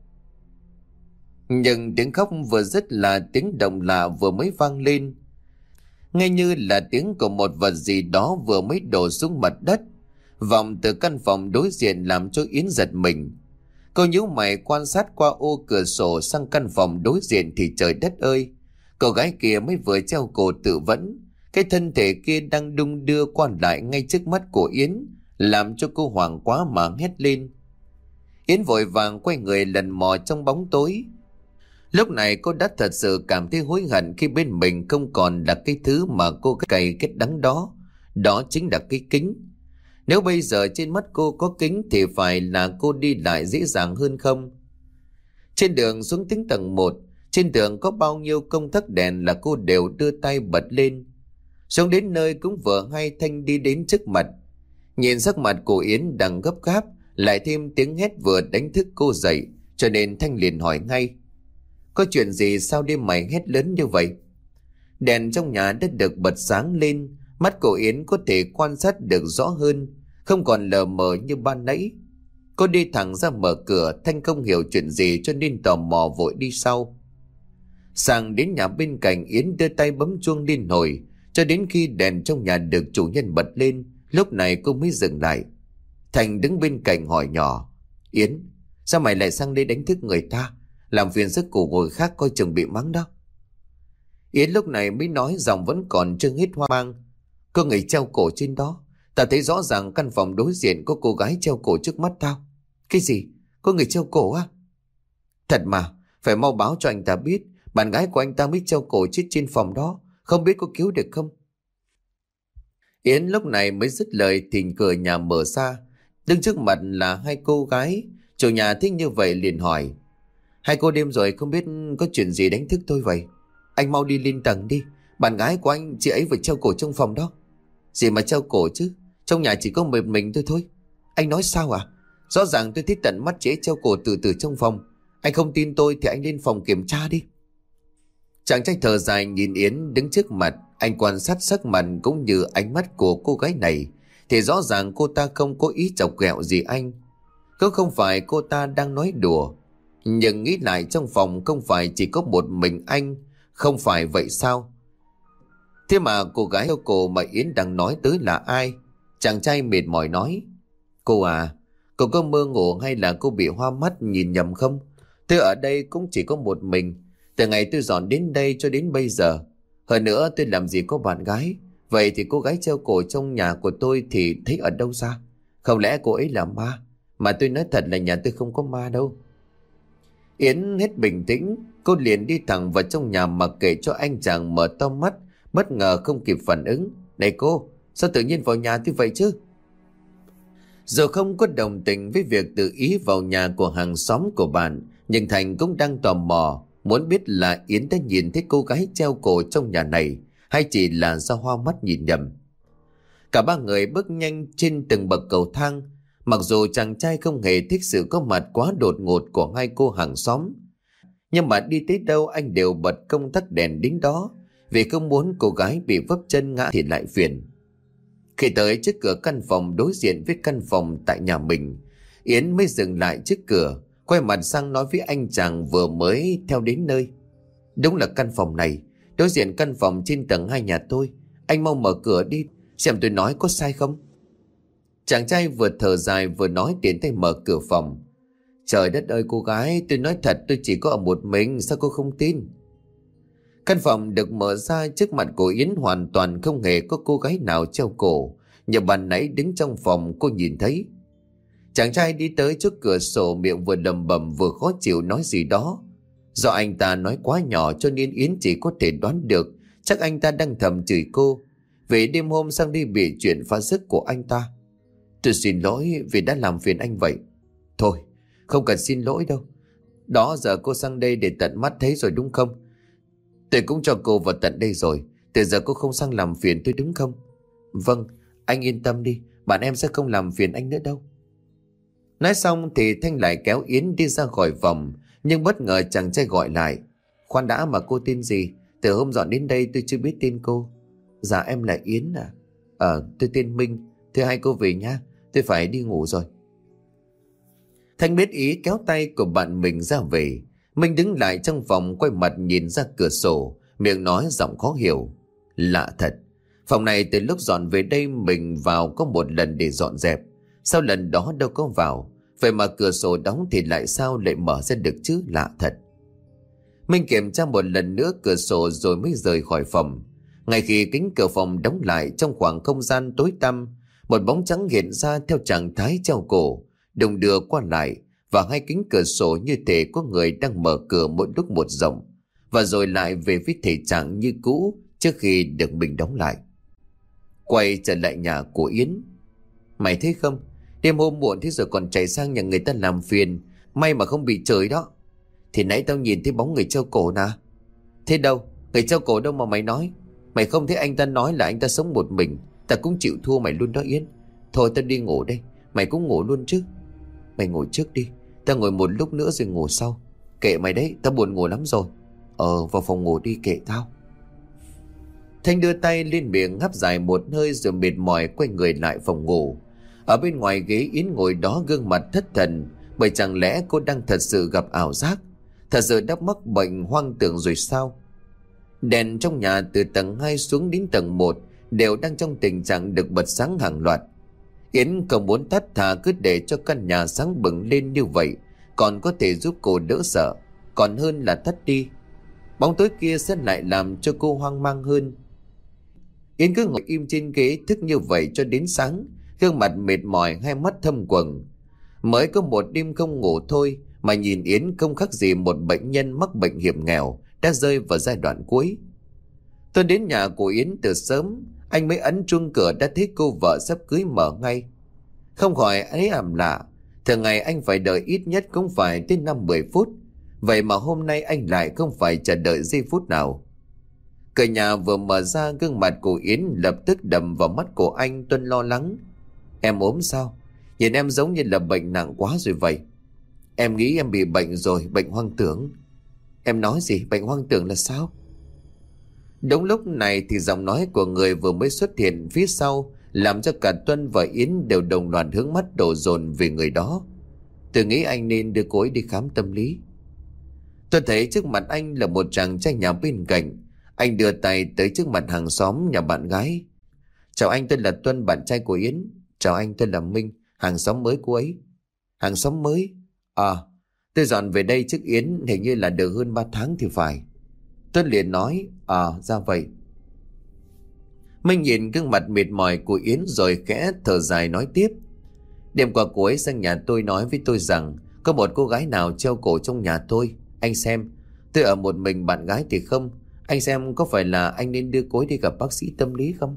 Nhưng tiếng khóc vừa dứt là tiếng động lạ vừa mới vang lên, nghe như là tiếng của một vật gì đó vừa mới đổ xuống mặt đất, vọng từ căn phòng đối diện làm cho Yến giật mình. Cô nhíu mày quan sát qua ô cửa sổ sang căn phòng đối diện thì trời đất ơi, cô gái kia mới vừa treo cổ tự vẫn, cái thân thể kia đang đung đưa qua lại ngay trước mắt của Yến, làm cho cô hoảng quá mà hét lên. Yến vội vàng quay người lần mò trong bóng tối. Lúc này cô đã thật sự cảm thấy hối hận khi bên mình không còn là cái thứ mà cô cày kết đắng đó, đó chính là cái kính. Nếu bây giờ trên mắt cô có kính thì phải là cô đi lại dễ dàng hơn không? Trên đường xuống đến tầng một, trên tường có bao nhiêu công tắc đèn là cô đều đưa tay bật lên. Xuống đến nơi cũng vừa hay Thanh đi đến trước mặt. Nhìn sắc mặt của Yến đang gấp gáp, lại thêm tiếng hét vừa đánh thức cô dậy, cho nên Thanh liền hỏi ngay. Có chuyện gì sao đêm mày hét lớn như vậy? Đèn trong nhà đã được bật sáng lên, mắt của Yến có thể quan sát được rõ hơn, không còn lờ mờ như ban nãy. Cô đi thẳng ra mở cửa, Thanh không hiểu chuyện gì cho nên tò mò vội đi sau. Sang đến nhà bên cạnh, Yến đưa tay bấm chuông liên hồi, cho đến khi đèn trong nhà được chủ nhân bật lên, lúc này cô mới dừng lại. Thành đứng bên cạnh hỏi nhỏ. Yến, sao mày lại sang đây đánh thức người ta, làm phiền giấc của người khác coi chừng bị mắng đó. Yến lúc này mới nói, giọng vẫn còn chưa hết hoang mang. Có người treo cổ trên đó. Tao thấy rõ ràng căn phòng đối diện có cô gái treo cổ trước mắt tao. Cái gì? Có người treo cổ á? Thật mà, phải mau báo cho anh ta biết. Bạn gái của anh ta mới treo cổ chết trên phòng đó. Không biết có cứu được không? Yến lúc này mới dứt lời thì cửa nhà mở ra. Đứng trước mặt là hai cô gái. Chủ nhà thích như vậy liền hỏi. Hai cô đêm rồi không biết có chuyện gì đánh thức tôi vậy? Anh mau đi lên tầng đi. Bạn gái của anh, chị ấy vừa treo cổ trong phòng đó. Gì mà treo cổ chứ? Trong nhà chỉ có một mình tôi thôi. Anh nói sao à? Rõ ràng tôi thấy tận mắt chị ấy treo cổ từ từ trong phòng. Anh không tin tôi thì anh lên phòng kiểm tra đi. Chàng trai thở dài nhìn Yến đứng trước mặt. Anh quan sát sắc mặt cũng như ánh mắt của cô gái này thì rõ ràng cô ta không có ý chọc ghẹo gì anh. Cũng không phải cô ta đang nói đùa. Nhưng nghĩ lại, trong phòng không phải chỉ có một mình anh. Không phải vậy sao? Thế mà cô gái treo cổ mà Yến đang nói tới là ai? Chàng trai mệt mỏi nói. Cô à, cô có mơ ngủ hay là cô bị hoa mắt nhìn nhầm không? Tôi ở đây cũng chỉ có một mình. Từ ngày tôi dọn đến đây cho đến bây giờ. Hơn nữa tôi làm gì có bạn gái. Vậy thì cô gái treo cổ trong nhà của tôi thì thấy ở đâu ra? Không lẽ cô ấy là ma? Mà tôi nói thật là nhà tôi không có ma đâu. Yến hết bình tĩnh. Cô liền đi thẳng vào trong nhà mà kể cho anh chàng mở to mắt, bất ngờ không kịp phản ứng. Này cô, sao tự nhiên vào nhà thế vậy chứ? Dù không có đồng tình với việc tự ý vào nhà của hàng xóm của bạn, nhưng Thành cũng đang tò mò, muốn biết là Yến đã nhìn thấy cô gái treo cổ trong nhà này, hay chỉ là do hoa mắt nhìn nhầm. Cả ba người bước nhanh trên từng bậc cầu thang. Mặc dù chàng trai không hề thích sự có mặt quá đột ngột của hai cô hàng xóm, nhưng mà đi tới đâu anh đều bật công tắc đèn đến đó, vì không muốn cô gái bị vấp chân ngã thì lại phiền. Khi tới trước cửa căn phòng đối diện với căn phòng tại nhà mình, Yến mới dừng lại trước cửa, quay mặt sang nói với anh chàng vừa mới theo đến nơi. Đúng là căn phòng này, đối diện căn phòng trên tầng hai nhà tôi. Anh mau mở cửa đi, xem tôi nói có sai không. Chàng trai vừa thở dài vừa nói, tiến tay mở cửa phòng. Trời đất ơi cô gái, tôi nói thật tôi chỉ có ở một mình, sao cô không tin? Căn phòng được mở ra, trước mặt của Yến hoàn toàn không hề có cô gái nào treo cổ như ban nãy đứng trong phòng cô nhìn thấy. Chàng trai đi tới trước cửa sổ, miệng vừa lẩm bẩm vừa khó chịu nói gì đó. Do anh ta nói quá nhỏ cho nên Yến chỉ có thể đoán được chắc anh ta đang thầm chửi cô vì đêm hôm sang đi bị chuyện phá giấc của anh ta. Tôi xin lỗi vì đã làm phiền anh vậy. Thôi, không cần xin lỗi đâu. Đó giờ cô sang đây để tận mắt thấy rồi đúng không? Tôi cũng cho cô vào tận đây rồi. Từ giờ cô không sang làm phiền tôi đúng không? Vâng, anh yên tâm đi. Bạn em sẽ không làm phiền anh nữa đâu. Nói xong thì Thanh lại kéo Yến đi ra khỏi phòng. Nhưng bất ngờ chàng trai gọi lại. Khoan đã, mà cô tên gì? Từ hôm dọn đến đây tôi chưa biết tên cô. Dạ em là Yến à? Ờ, tôi tên Minh. Thưa hai cô về nhá, tôi phải đi ngủ rồi. Thanh biết ý, kéo tay của bạn mình ra về. Minh đứng lại trong phòng, quay mặt nhìn ra cửa sổ, miệng nói giọng khó hiểu. Lạ thật, phòng này từ lúc dọn về đây mình vào có một lần để dọn dẹp. Sau lần đó đâu có vào. Vậy mà cửa sổ đóng thì lại sao lại mở ra được chứ, lạ thật. Minh kiểm tra một lần nữa cửa sổ rồi mới rời khỏi phòng. Ngay khi kính cửa phòng đóng lại, trong khoảng không gian tối tăm, một bóng trắng hiện ra theo trạng thái treo cổ, đung đưa qua lại, và hai kính cửa sổ như thể có người đang mở cửa mỗi lúc một rộng, và rồi lại về với thể trạng như cũ trước khi được mình đóng lại. Quay trở lại nhà của Yến. Mày thấy không, đêm hôm muộn thế rồi còn chạy sang nhà người ta làm phiền, may mà không bị trời đó. Thì nãy tao nhìn thấy bóng người treo cổ nè. Thế đâu, người treo cổ đâu mà mày nói? Mày không thấy anh ta nói là anh ta sống một mình, ta cũng chịu thua mày luôn đó Yến. Thôi tao đi ngủ đây, mày cũng ngủ luôn chứ. Mày ngủ trước đi, tao ngồi một lúc nữa rồi ngủ sau. Kệ mày đấy, tao buồn ngủ lắm rồi. Ờ, vào phòng ngủ đi, kệ tao. Thanh đưa tay lên miệng hắp dài một hơi rồi mệt mỏi quay người lại phòng ngủ. Ở bên ngoài ghế Yến ngồi đó gương mặt thất thần, bởi chẳng lẽ cô đang thật sự gặp ảo giác, thật sự đã mắc bệnh hoang tưởng rồi sao? Đèn trong nhà từ tầng hai xuống đến tầng một đều đang trong tình trạng được bật sáng hàng loạt. Yến không muốn tắt, thà cứ để cho căn nhà sáng bừng lên như vậy còn có thể giúp cô đỡ sợ, còn hơn là tắt đi. Bóng tối kia sẽ lại làm cho cô hoang mang hơn. Yến cứ ngồi im trên ghế thức như vậy cho đến sáng, gương mặt mệt mỏi, hai mắt thâm quầng. Mới có một đêm không ngủ thôi mà nhìn Yến không khác gì một bệnh nhân mắc bệnh hiểm nghèo đã rơi vào giai đoạn cuối. Tôi đến nhà của Yến từ sớm, anh mới ấn chuông cửa đã thấy cô vợ sắp cưới mở ngay. Không khỏi ấy ảm lạ, thường ngày anh phải đợi ít nhất cũng phải tới năm mười phút, vậy mà hôm nay anh lại không phải chờ đợi giây phút nào. Cửa nhà vừa mở ra, gương mặt của Yến lập tức đầm vào mắt của anh. Tuân lo lắng: "Em ốm sao? Nhìn em giống như là bệnh nặng quá rồi vậy." "Em nghĩ em bị bệnh rồi, bệnh hoang tưởng." "Em nói gì? Bệnh hoang tưởng là sao?" Đúng lúc này thì giọng nói của người vừa mới xuất hiện phía sau làm cho cả Tuân và Yến đều đồng loạt hướng mắt đổ dồn về người đó. "Tôi nghĩ anh nên đưa cô ấy đi khám tâm lý." Tôi thấy trước mặt anh là một chàng trai nhà bên cạnh. Anh đưa tay tới trước mặt hàng xóm nhà bạn gái. "Chào anh, tôi là Tuân, bạn trai của Yến." "Chào anh, tôi là Minh, hàng xóm mới cô ấy." "Hàng xóm mới? À, tôi dọn về đây trước Yến hình như là được hơn ba tháng thì phải." Tuân liền nói: "À, ra vậy." Minh nhìn gương mặt mệt mỏi của Yến rồi khẽ thở dài nói tiếp: "Đêm qua cô ấy sang nhà tôi nói với tôi rằng có một cô gái nào treo cổ trong nhà tôi. Anh xem, tôi ở một mình, bạn gái thì không. Anh xem có phải là anh nên đưa cô ấy đi gặp bác sĩ tâm lý không?"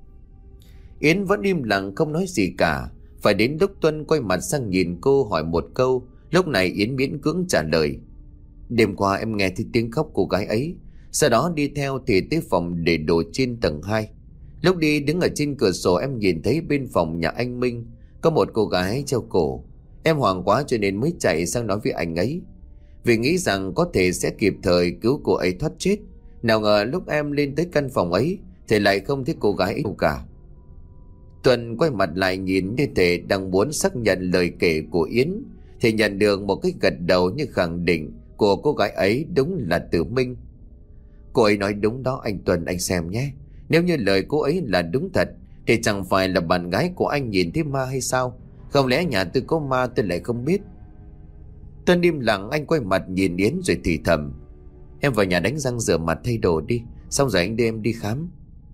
Yến vẫn im lặng không nói gì cả. Phải đến lúc Tuân quay mặt sang nhìn cô hỏi một câu, lúc này Yến miễn cưỡng trả lời: "Đêm qua em nghe thấy tiếng khóc cô gái ấy, sau đó đi theo thì tới phòng để đồ trên tầng hai. Lúc đi đứng ở trên cửa sổ em nhìn thấy bên phòng nhà anh Minh có một cô gái treo cổ. Em hoảng quá cho nên mới chạy sang nói với anh ấy, vì nghĩ rằng có thể sẽ kịp thời cứu cô ấy thoát chết. Nào ngờ lúc em lên tới căn phòng ấy thì lại không thấy cô gái ấy đâu cả." Tuân quay mặt lại nhìn như thể đang muốn xác nhận lời kể của Yến, thì nhận được một cái gật đầu như khẳng định của cô gái ấy đúng là từ Minh. "Cô ấy nói đúng đó anh Tuân, anh xem nhé. Nếu như lời cô ấy là đúng thật thì chẳng phải là bạn gái của anh nhìn thấy ma hay sao? Không lẽ nhà tôi có ma tôi lại không biết?" Tuân im lặng, anh quay mặt nhìn Yến rồi thì thầm: "Em vào nhà đánh răng rửa mặt thay đồ đi, xong rồi anh đưa em đi khám."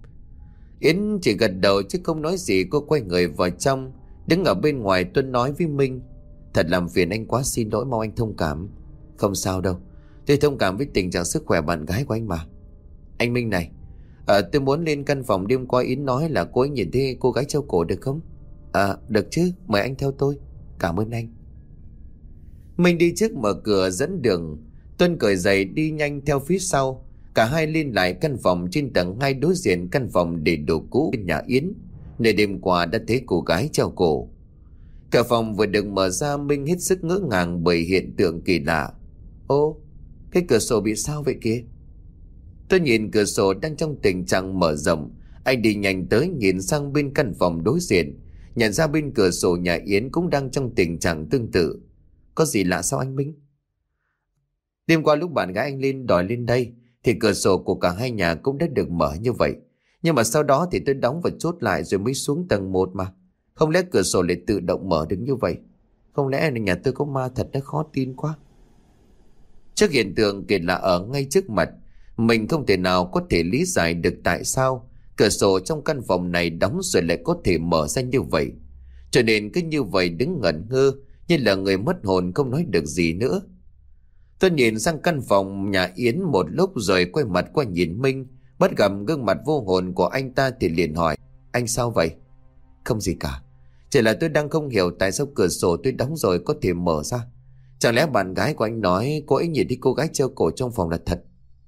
Yến chỉ gật đầu chứ không nói gì. Cô quay người vào trong. Đứng ở bên ngoài, Tuân nói với Minh: "Thật làm phiền anh quá, xin lỗi, mong anh thông cảm." "Không sao đâu, tôi thông cảm với tình trạng sức khỏe bạn gái của anh mà." "Anh Minh này, à, tôi muốn lên căn phòng đêm qua Yến nói là cô ấy nhìn thấy cô gái treo cổ được không?" "À, được chứ, mời anh theo tôi." "Cảm ơn anh." Minh đi trước mở cửa dẫn đường. Tuân cởi giày đi nhanh theo phía sau. Cả hai lên lại căn phòng trên tầng hai đối diện căn phòng để đồ cũ bên nhà Yến, nơi đêm qua đã thấy cô gái treo cổ. Cả phòng vừa được mở ra, Minh hết sức ngỡ ngàng bởi hiện tượng kỳ lạ. "Ô, cái cửa sổ bị sao vậy kìa?" Tôi nhìn cửa sổ đang trong tình trạng mở rộng. Anh đi nhanh tới nhìn sang bên căn phòng đối diện, nhận ra bên cửa sổ nhà Yến cũng đang trong tình trạng tương tự. "Có gì lạ sao anh Minh?" "Đêm qua lúc bạn gái anh lên đòi lên đây thì cửa sổ của cả hai nhà cũng đã được mở như vậy. Nhưng mà sau đó thì tôi đóng và chốt lại rồi mới xuống tầng một mà. Không lẽ cửa sổ lại tự động mở được như vậy? Không lẽ là nhà tôi có ma thật, đã khó tin quá." Trước hiện tượng kỳ lạ ở ngay trước mặt, mình không thể nào có thể lý giải được tại sao cửa sổ trong căn phòng này đóng rồi lại có thể mở ra như vậy. Cho nên cứ như vậy đứng ngẩn ngơ như là người mất hồn, không nói được gì nữa. Tôi nhìn sang căn phòng nhà Yến một lúc rồi quay mặt qua nhìn Minh. Bắt gặp gương mặt vô hồn của anh ta thì liền hỏi: "Anh sao vậy?" "Không gì cả, chỉ là tôi đang không hiểu tại sao cửa sổ tôi đóng rồi có thể mở ra. Chẳng lẽ bạn gái của anh nói cô ấy nhìn thấy cô gái treo cổ trong phòng là thật?"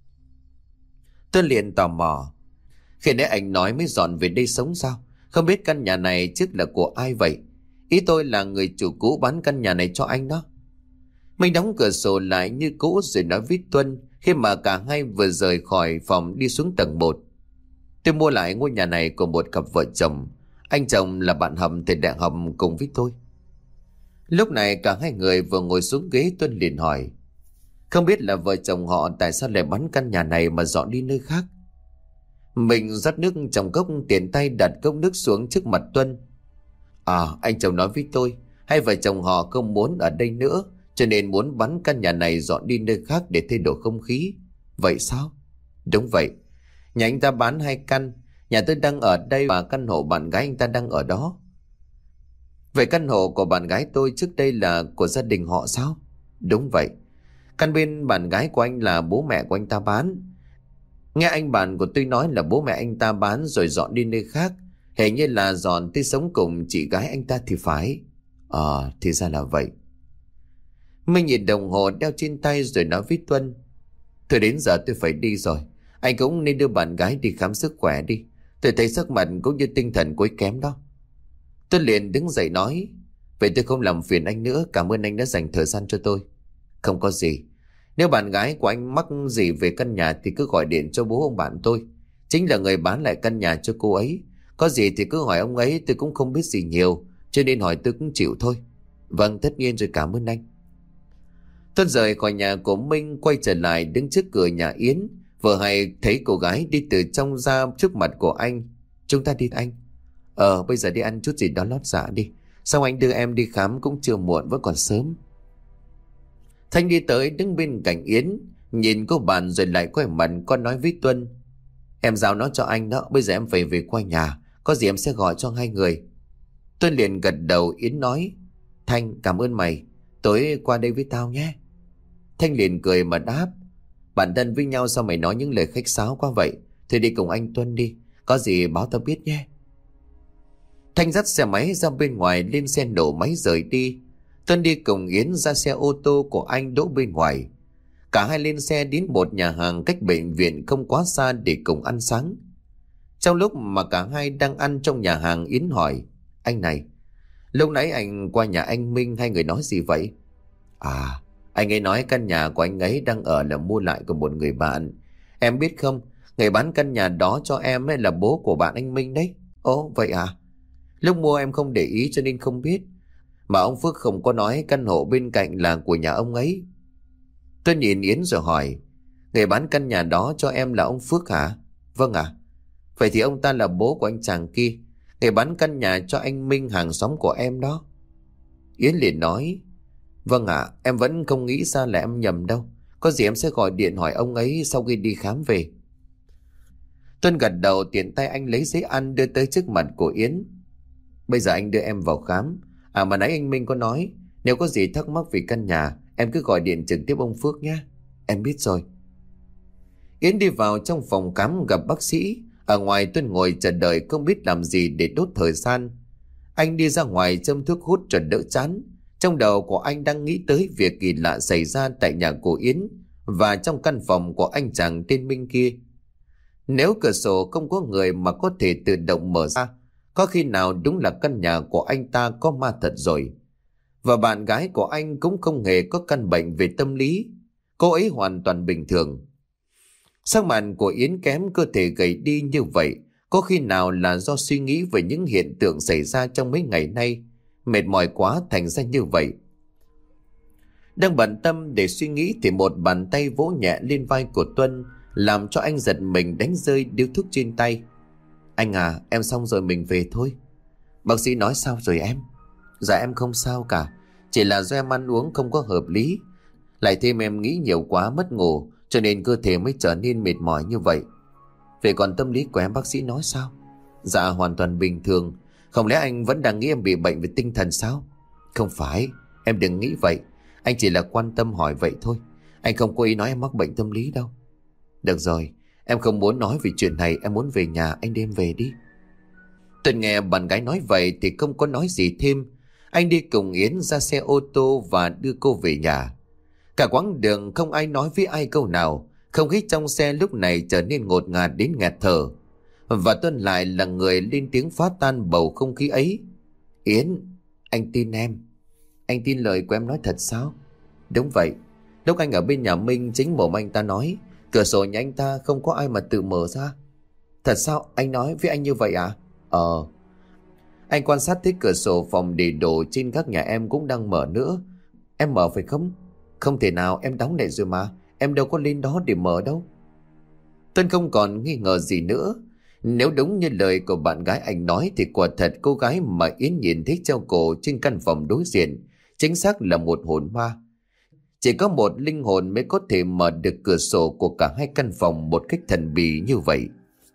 Tôi liền tò mò: "Khi nãy anh nói mới dọn về đây sống sao? Không biết căn nhà này trước là của ai vậy?" "Ý tôi là người chủ cũ bán căn nhà này cho anh đó." Mình đóng cửa sổ lại như cũ rồi nói với Tuân khi mà cả hai vừa rời khỏi phòng đi xuống tầng một: "Tôi mua lại ngôi nhà này của một cặp vợ chồng. Anh chồng là bạn học thời đại học cùng với tôi." Lúc này cả hai người vừa ngồi xuống ghế, Tuân liền hỏi: "Không biết là vợ chồng họ tại sao lại bán căn nhà này mà dọn đi nơi khác?" Mình rót nước trong cốc, tiện tay đặt cốc nước xuống trước mặt Tuân. "À, anh chồng nói với tôi hai vợ chồng họ không muốn ở đây nữa, cho nên muốn bán căn nhà này dọn đi nơi khác để thay đổi không khí. Vậy sao? Đúng vậy. Nhà anh ta bán hai căn. Nhà tôi đang ở đây và căn hộ bạn gái anh ta đang ở đó. Vậy căn hộ của bạn gái tôi trước đây là của gia đình họ sao? Đúng vậy. Căn bên bạn gái của anh là bố mẹ của anh ta bán. Nghe anh bạn của tôi nói là bố mẹ anh ta bán rồi dọn đi nơi khác. Hình như là dọn tới sống cùng chị gái anh ta thì phải. Ờ, thì ra là vậy. Minh nhìn đồng hồ đeo trên tay rồi nói với Tuân. Thôi đến giờ tôi phải đi rồi. Anh cũng nên đưa bạn gái đi khám sức khỏe đi. Tôi thấy sắc mặt cũng như tinh thần của ấy kém đó. Tuân liền đứng dậy nói. Vậy tôi không làm phiền anh nữa. Cảm ơn anh đã dành thời gian cho tôi. Không có gì. Nếu bạn gái của anh mắc gì về căn nhà thì cứ gọi điện cho bố ông bạn tôi. Chính là người bán lại căn nhà cho cô ấy. Có gì thì cứ hỏi ông ấy, tôi cũng không biết gì nhiều, cho nên hỏi tôi cũng chịu thôi. Vâng, tất nhiên rồi, cảm ơn anh. Tuân rời khỏi nhà của Minh, quay trở lại đứng trước cửa nhà Yến. Vừa hay thấy cô gái đi từ trong ra trước mặt của anh. Chúng ta đi anh. Ờ, bây giờ đi ăn chút gì đó lót dạ đi. Xong anh đưa em đi khám cũng chưa muộn, vẫn còn sớm. Thanh đi tới đứng bên cạnh Yến, nhìn cô bạn rồi lại quay mặt con nói với Tuân. Em giao nó cho anh đó, bây giờ em phải về qua nhà. Có gì em sẽ gọi cho hai người. Tuân liền gật đầu. Yến nói. Thanh, cảm ơn mày. Tối qua đây với tao nhé. Thanh liền cười mà đáp. Bản thân với nhau sao mày nói những lời khách sáo quá vậy? Thì đi cùng anh Tuân đi. Có gì báo tao biết nhé. Thanh dắt xe máy ra bên ngoài, lên xe nổ máy rời đi. Tuân đi cùng Yến ra xe ô tô của anh đỗ bên ngoài. Cả hai lên xe đến một nhà hàng cách bệnh viện không quá xa để cùng ăn sáng. Trong lúc mà cả hai đang ăn trong nhà hàng, Yến hỏi. Anh này, lúc nãy anh qua nhà anh Minh, hai người nói gì vậy? À, anh ấy nói căn nhà của anh ấy đang ở là mua lại của một người bạn. Em biết không, người bán căn nhà đó cho em ấy là bố của bạn anh Minh đấy. Ồ, vậy à? Lúc mua em không để ý cho nên không biết. Mà ông Phước không có nói căn hộ bên cạnh là của nhà ông ấy. Tôi nhìn Yến rồi hỏi. Người bán căn nhà đó cho em là ông Phước hả? Vâng ạ. À? Vậy thì ông ta là bố của anh chàng kia, người bán căn nhà cho anh Minh, hàng xóm của em đó. Yến liền nói. Vâng ạ, à, em vẫn không nghĩ ra là em nhầm đâu. Có gì em sẽ gọi điện hỏi ông ấy sau khi đi khám về. Tuân gật đầu, tiện tay anh lấy giấy ăn đưa tới trước mặt của Yến. Bây giờ anh đưa em vào khám. À mà nãy anh Minh có nói, nếu có gì thắc mắc về căn nhà, em cứ gọi điện trực tiếp ông Phước nhé. Em biết rồi. Yến đi vào trong phòng khám gặp bác sĩ. Ở ngoài Tuân ngồi chờ đợi không biết làm gì để đốt thời gian. Anh đi ra ngoài châm thuốc hút cho đỡ chán. Trong đầu của anh đang nghĩ tới việc kỳ lạ xảy ra tại nhà của Yến và trong căn phòng của anh chàng tên Minh kia. Nếu cửa sổ không có người mà có thể tự động mở ra, có khi nào đúng là căn nhà của anh ta có ma thật rồi. Và bạn gái của anh cũng không hề có căn bệnh về tâm lý. Cô ấy hoàn toàn bình thường. Sắc mặt của Yến kém, cơ thể gầy đi như vậy, có khi nào là do suy nghĩ về những hiện tượng xảy ra trong mấy ngày nay, mệt mỏi quá thành ra như vậy. Đang bận tâm để suy nghĩ thì một bàn tay vỗ nhẹ lên vai của Tuân, làm cho anh giật mình đánh rơi điếu thuốc trên tay. Anh à, em xong rồi, mình về thôi. Bác sĩ nói sao rồi em? Dạ em không sao cả, chỉ là do em ăn uống không có hợp lý, lại thêm em nghĩ nhiều quá mất ngủ, cho nên cơ thể mới trở nên mệt mỏi như vậy. Vậy còn tâm lý của em bác sĩ nói sao? Dạ hoàn toàn bình thường. Không lẽ anh vẫn đang nghĩ em bị bệnh về tinh thần sao? Không phải, em đừng nghĩ vậy. Anh chỉ là quan tâm hỏi vậy thôi. Anh không có ý nói em mắc bệnh tâm lý đâu. Được rồi, em không muốn nói về chuyện này, em muốn về nhà, anh đem về đi. Tuân nghe bạn gái nói vậy thì không có nói gì thêm. Anh đi cùng Yến ra xe ô tô và đưa cô về nhà. Cả quãng đường không ai nói với ai câu nào. Không khí trong xe lúc này trở nên ngột ngạt đến nghẹt thở. Và Tuân lại là người lên tiếng phá tan bầu không khí ấy. Yến, anh tin em. Anh tin lời của em nói thật sao? Đúng vậy. Lúc anh ở bên nhà Minh, chính mồm anh ta nói cửa sổ nhà anh ta không có ai mà tự mở ra. Thật sao? Anh nói với anh như vậy à? Ờ. Anh quan sát thấy cửa sổ phòng để đồ trên các nhà em cũng đang mở nữa. Em mở phải không? Không thể nào, em đóng lại rồi mà. Em đâu có lên đó để mở đâu. Tuân không còn nghi ngờ gì nữa. Nếu đúng như lời của bạn gái anh nói thì quả thật cô gái mà Yến nhìn thấy treo cổ trên căn phòng đối diện chính xác là một hồn ma. Chỉ có một linh hồn mới có thể mở được cửa sổ của cả hai căn phòng một cách thần bí như vậy.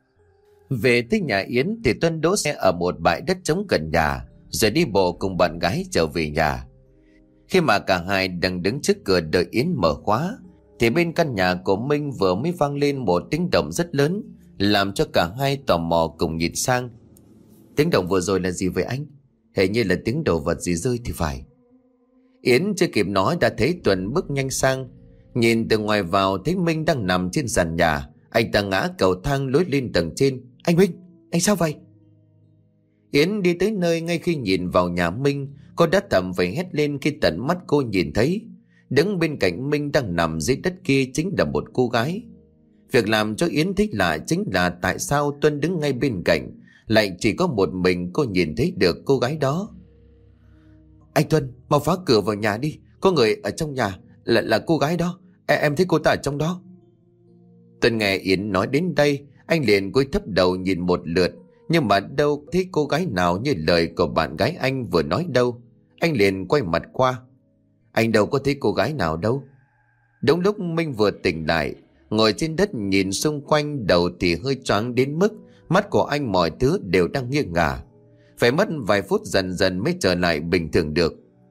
Về tới nhà Yến thì Tuân đỗ xe ở một bãi đất trống gần nhà, rồi đi bộ cùng bạn gái trở về nhà. Khi mà cả hai đang đứng trước cửa đợi Yến mở khóa, thì bên căn nhà của Minh vừa mới vang lên một tiếng động rất lớn, làm cho cả hai tò mò cùng nhìn sang. Tiếng động vừa rồi là gì vậy anh? Hình như là tiếng đồ vật gì rơi thì phải. Yến chưa kịp nói đã thấy Tuấn bước nhanh sang. Nhìn từ ngoài vào thấy Minh đang nằm trên sàn nhà. Anh ta ngã cầu thang lối lên tầng trên. Anh Minh, anh sao vậy? Yến đi tới nơi, ngay khi nhìn vào nhà Minh, cô đã thầm phải hét lên khi tận mắt cô nhìn thấy đứng bên cạnh Minh đang nằm dưới đất kia chính là một cô gái. Việc làm cho Yến thích lạ chính là tại sao Tuân đứng ngay bên cạnh lại chỉ có một mình cô nhìn thấy được cô gái đó. Anh Tuân, mau phá cửa vào nhà đi, có người ở trong nhà, là là cô gái đó, em, em thấy cô ta ở trong đó. Tuân nghe Yến nói đến đây, anh liền cúi thấp đầu nhìn một lượt, nhưng mà đâu thấy cô gái nào như lời của bạn gái anh vừa nói đâu. Anh liền quay mặt qua. Anh đâu có thấy cô gái nào đâu. Đúng lúc Minh vừa tỉnh lại, ngồi trên đất nhìn xung quanh, đầu thì hơi choáng đến mức mắt của anh mọi thứ đều đang nghiêng ngả. Phải mất vài phút dần dần mới trở lại bình thường được.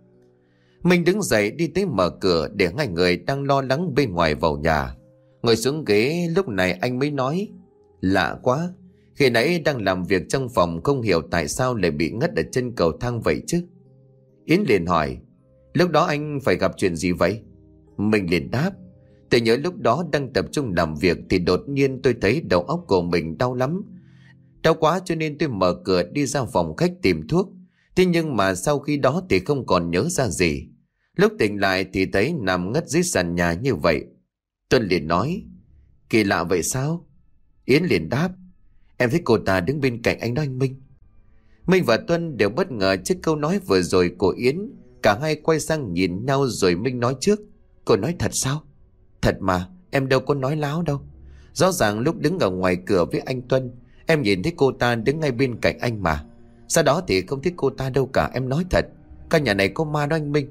Minh đứng dậy đi tới mở cửa để hai người đang lo lắng bên ngoài vào nhà. Ngồi xuống ghế, lúc này anh mới nói: lạ quá, khi nãy đang làm việc trong phòng không hiểu tại sao lại bị ngất ở chân cầu thang vậy chứ. Yến liền hỏi: lúc đó anh phải gặp chuyện gì vậy? Mình liền đáp: tôi nhớ lúc đó đang tập trung làm việc thì đột nhiên tôi thấy đầu óc của mình đau lắm. Đau quá cho nên tôi mở cửa đi ra phòng khách tìm thuốc. Thế nhưng mà sau khi đó thì không còn nhớ ra gì. Lúc tỉnh lại thì thấy nằm ngất dưới sàn nhà như vậy. Tuân liền nói: kỳ lạ vậy sao? Yến liền đáp: em thấy cô ta đứng bên cạnh anh đó anh Minh. Minh và Tuân đều bất ngờ trước câu nói vừa rồi của Yến. Cả hai quay sang nhìn nhau rồi Minh nói trước: cô nói thật sao? Thật mà, em đâu có nói láo đâu. Rõ ràng lúc đứng ở ngoài cửa với anh Tuân, em nhìn thấy cô ta đứng ngay bên cạnh anh mà. Sau đó thì không thấy cô ta đâu cả, em nói thật. Căn nhà này có ma đó anh Minh.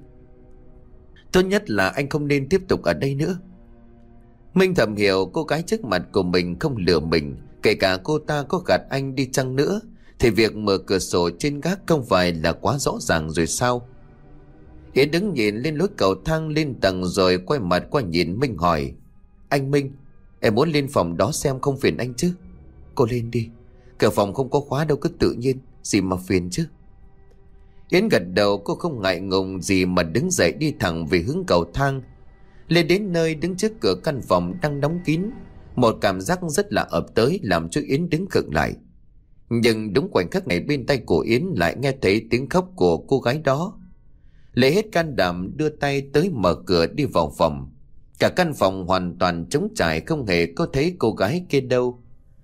Tốt nhất là anh không nên tiếp tục ở đây nữa. Minh thầm hiểu cô gái trước mặt của mình không lừa mình. Kể cả cô ta có gạt anh đi chăng nữa thì việc mở cửa sổ trên gác không phải là quá rõ ràng rồi sao? Yến đứng nhìn lên lối cầu thang lên tầng rồi quay mặt qua nhìn Minh hỏi: anh Minh, em muốn lên phòng đó xem không phiền anh chứ? Cô lên đi, cửa phòng không có khóa đâu, cứ tự nhiên, gì mà phiền chứ. Yến gật đầu, cô không ngại ngùng gì mà đứng dậy đi thẳng về hướng cầu thang. Lên đến nơi đứng trước cửa căn phòng đang đóng kín, một cảm giác rất lạ ập tới làm cho Yến đứng khựng lại. Nhưng đúng khoảnh khắc này bên tai của Yến lại nghe thấy tiếng khóc của cô gái đó. Lấy hết can đảm đưa tay tới mở cửa đi vào phòng. Cả căn phòng hoàn toàn trống trải, không hề có thấy cô gái kia đâu.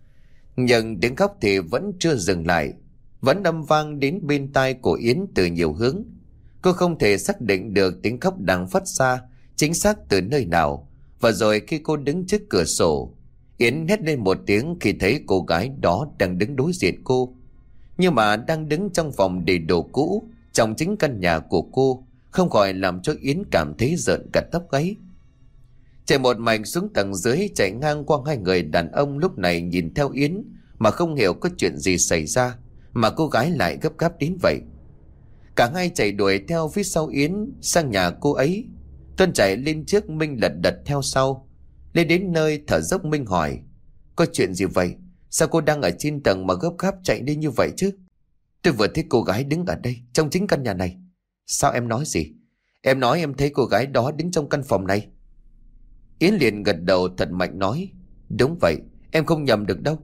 Nhưng tiếng khóc thì vẫn chưa dừng lại, vẫn âm vang đến bên tai của Yến từ nhiều hướng. Cô không thể xác định được tiếng khóc đang phát ra chính xác từ nơi nào. Và rồi khi cô đứng trước cửa sổ, Yến hét lên một tiếng khi thấy cô gái đó đang đứng đối diện cô. Nhưng mà đang đứng trong phòng để đồ cũ, trong chính căn nhà của cô, không khỏi làm cho Yến cảm thấy rợn cả tóc gáy. Chạy một mạch xuống tầng dưới, chạy ngang qua hai người đàn ông lúc này nhìn theo Yến mà không hiểu có chuyện gì xảy ra mà cô gái lại gấp gáp đến vậy. Cả hai chạy đuổi theo phía sau Yến sang nhà cô ấy. Tuân chạy lên trước, Minh lật đật theo sau. Lên đến nơi thở dốc, Minh hỏi: có chuyện gì vậy? Sao cô đang ở trên tầng mà gấp gáp chạy đi như vậy chứ? Tôi vừa thấy cô gái đứng ở đây, trong chính căn nhà này. Sao em nói gì? Em nói em thấy cô gái đó đứng trong căn phòng này. Yến liền gật đầu thật mạnh nói: đúng vậy, em không nhầm được đâu.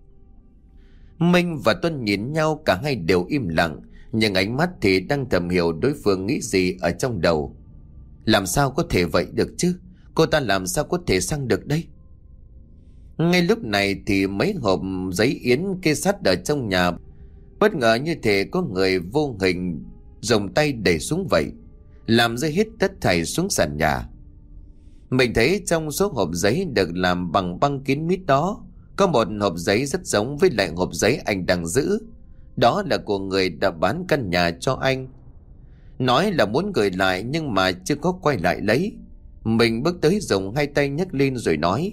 Minh và Tuân nhìn nhau, cả hai đều im lặng, nhưng ánh mắt thì đang thầm hiểu đối phương nghĩ gì ở trong đầu. Làm sao có thể vậy được chứ? Cô ta làm sao có thể sang được đây? Ngay lúc này thì mấy hộp giấy Yến kê sắt ở trong nhà bất ngờ như thể có người vô hình dùng tay đẩy xuống vậy, làm rơi hết tất thảy xuống sàn nhà. Mình thấy trong số hộp giấy được làm bằng băng kín mít đó, có một hộp giấy rất giống với lại hộp giấy anh đang giữ. Đó là của người đã bán căn nhà cho anh. Nói là muốn gửi lại nhưng mà chưa có quay lại lấy. Mình bước tới dùng hai tay nhấc lên rồi nói: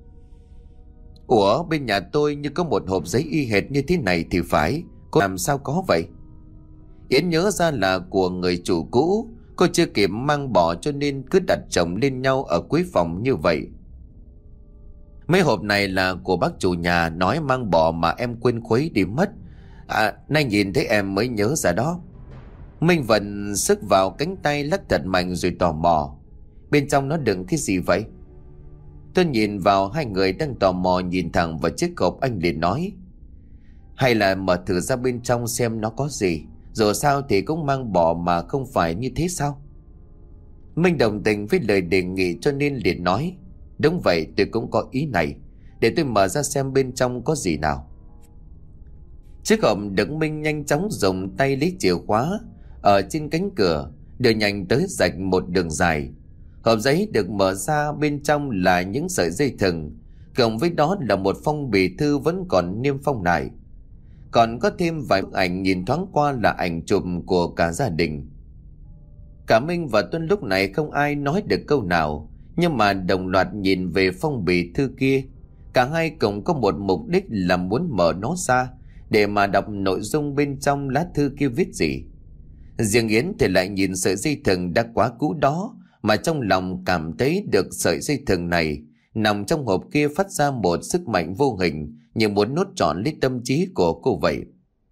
Ủa, bên nhà tôi như có một hộp giấy y hệt như thế này thì phải. Cô làm sao có vậy? Yến nhớ ra là của người chủ cũ. Cô chưa kịp mang bỏ cho nên cứ đặt chồng lên nhau ở cuối phòng như vậy. Mấy hộp này là của bác chủ nhà nói mang bỏ mà em quên khuấy đi mất. À, nay nhìn thấy em mới nhớ ra đó. Minh vận sức vào cánh tay lắc thật mạnh rồi tò mò: Bên trong nó đựng cái gì vậy? Tôi nhìn vào hai người đang tò mò nhìn thẳng vào chiếc hộp, anh liền nói: Hay là mở thử ra bên trong xem nó có gì. Dù sao thì cũng mang bỏ mà, không phải như thế sao? Minh đồng tình với lời đề nghị cho nên liền nói: Đúng vậy, tôi cũng có ý này. Để tôi mở ra xem bên trong có gì nào. Chiếc hộp đựng Minh nhanh chóng dùng tay lấy chìa khóa ở trên cánh cửa, đưa nhanh tới rạch một đường dài. Hộp giấy được mở ra, bên trong là những sợi dây thừng, cộng với đó là một phong bì thư vẫn còn niêm phong lại. Còn có thêm vài bức ảnh nhìn thoáng qua là ảnh chụp của cả gia đình. Cả Minh và Tuân lúc này không ai nói được câu nào, nhưng mà đồng loạt nhìn về phong bì thư kia. Cả hai cùng có một mục đích là muốn mở nó ra để mà đọc nội dung bên trong lá thư kia viết gì. Riêng Yến thì lại nhìn sợi dây thừng đã quá cũ đó mà trong lòng cảm thấy được sợi dây thừng này nằm trong hộp kia phát ra một sức mạnh vô hình, như muốn nuốt trọn lấy tâm trí của cô vậy.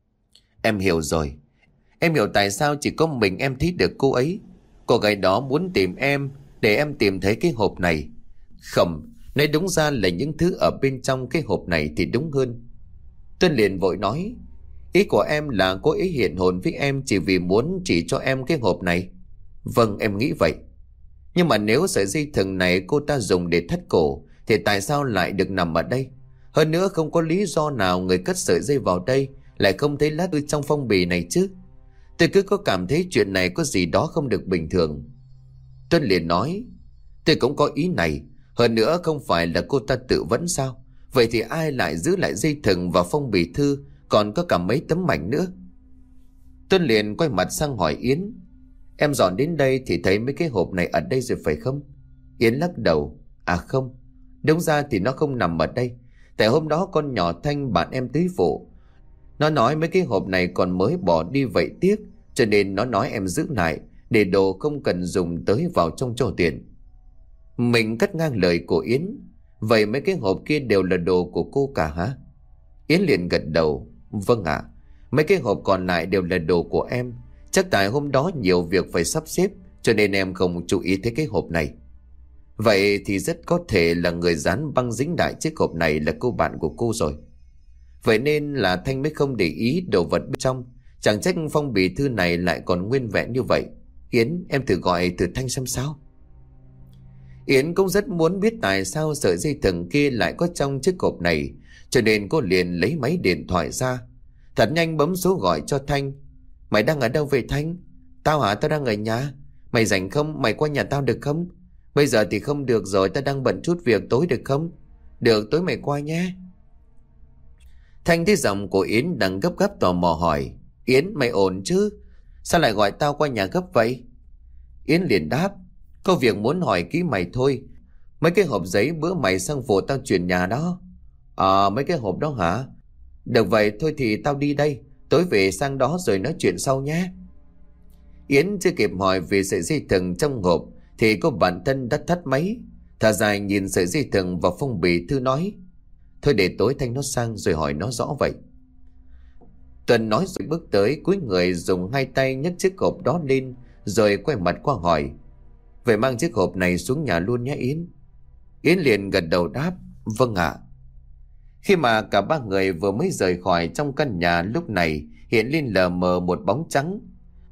Em hiểu rồi. Em hiểu tại sao chỉ có mình em thấy được cô ấy. Cô gái đó muốn tìm em để em tìm thấy cái hộp này. Không, nói đúng ra là những thứ ở bên trong cái hộp này thì đúng hơn. Tuân liền vội nói: Ý của em là cô ấy hiện hồn với em chỉ vì muốn chỉ cho em cái hộp này. Vâng, em nghĩ vậy. Nhưng mà nếu sợi dây thừng này cô ta dùng để thắt cổ thì tại sao lại được nằm ở đây? Hơn nữa không có lý do nào người cất sợi dây vào đây lại không thấy lá thư trong phong bì này chứ. Tôi cứ có cảm thấy chuyện này có gì đó không được bình thường. Tuân liền nói: Tôi cũng có ý này. Hơn nữa không phải là cô ta tự vẫn sao? Vậy thì ai lại giữ lại dây thừng và phong bì thư, còn có cả mấy tấm mảnh nữa? Tuân liền quay mặt sang hỏi Yến: Em dọn đến đây thì thấy mấy cái hộp này ở đây rồi phải không? Yến lắc đầu: À không, đúng ra thì nó không nằm ở đây. Tại hôm đó con nhỏ Thanh bạn em tới phụ, nó nói mấy cái hộp này còn mới bỏ đi vậy tiếc, cho nên nó nói em giữ lại để đồ không cần dùng tới vào trong cho tiền. Mình cắt ngang lời của Yến: Vậy mấy cái hộp kia đều là đồ của cô cả hả? Yến liền gật đầu: Vâng ạ, à, mấy cái hộp còn lại đều là đồ của em. Chắc tại hôm đó nhiều việc phải sắp xếp cho nên em không chú ý thấy cái hộp này. Vậy thì rất có thể là người dán băng dính lại chiếc hộp này là cô bạn của cô rồi. Vậy nên là Thanh mới không để ý đồ vật bên trong. Chẳng trách phong bì thư này lại còn nguyên vẹn như vậy. Yến, em thử gọi thử Thanh xem sao. Yến cũng rất muốn biết tại sao sợi dây thừng kia lại có trong chiếc hộp này, cho nên cô liền lấy máy điện thoại ra, thật nhanh bấm số gọi cho Thanh. Mày đang ở đâu vậy Thanh? Tao hả? Tao đang ở nhà. Mày rảnh không? Mày qua nhà tao được không? Bây giờ thì không được rồi, tao đang bận chút việc, tối được không? Được, tối mày qua nhé. Thanh thấy giọng của Yến đang gấp gáp tò mò hỏi: Yến, mày ổn chứ? Sao lại gọi tao qua nhà gấp vậy? Yến liền đáp: Có việc muốn hỏi kỹ mày thôi. Mấy cái hộp giấy bữa mày sang phụ tao chuyển nhà đó. À, mấy cái hộp đó hả? Được vậy, thôi thì tao đi đây. Tối về sang đó rồi nói chuyện sau nhé. Yến chưa kịp hỏi về sợi dây thừng trong hộp thì cô bản thân đã tắt máy, thở dài nhìn sợi dây thừng và phong bì thư nói: Thôi để tối Thanh nó sang rồi hỏi nó rõ vậy. Tuần nói rồi bước tới cúi người dùng hai tay nhấc chiếc hộp đó lên rồi quay mặt qua hỏi: Vậy mang chiếc hộp này xuống nhà luôn nhé Yến. Yến liền gật đầu đáp: Vâng ạ. Khi mà cả ba người vừa mới rời khỏi trong căn nhà, lúc này hiện lên lờ mờ một bóng trắng.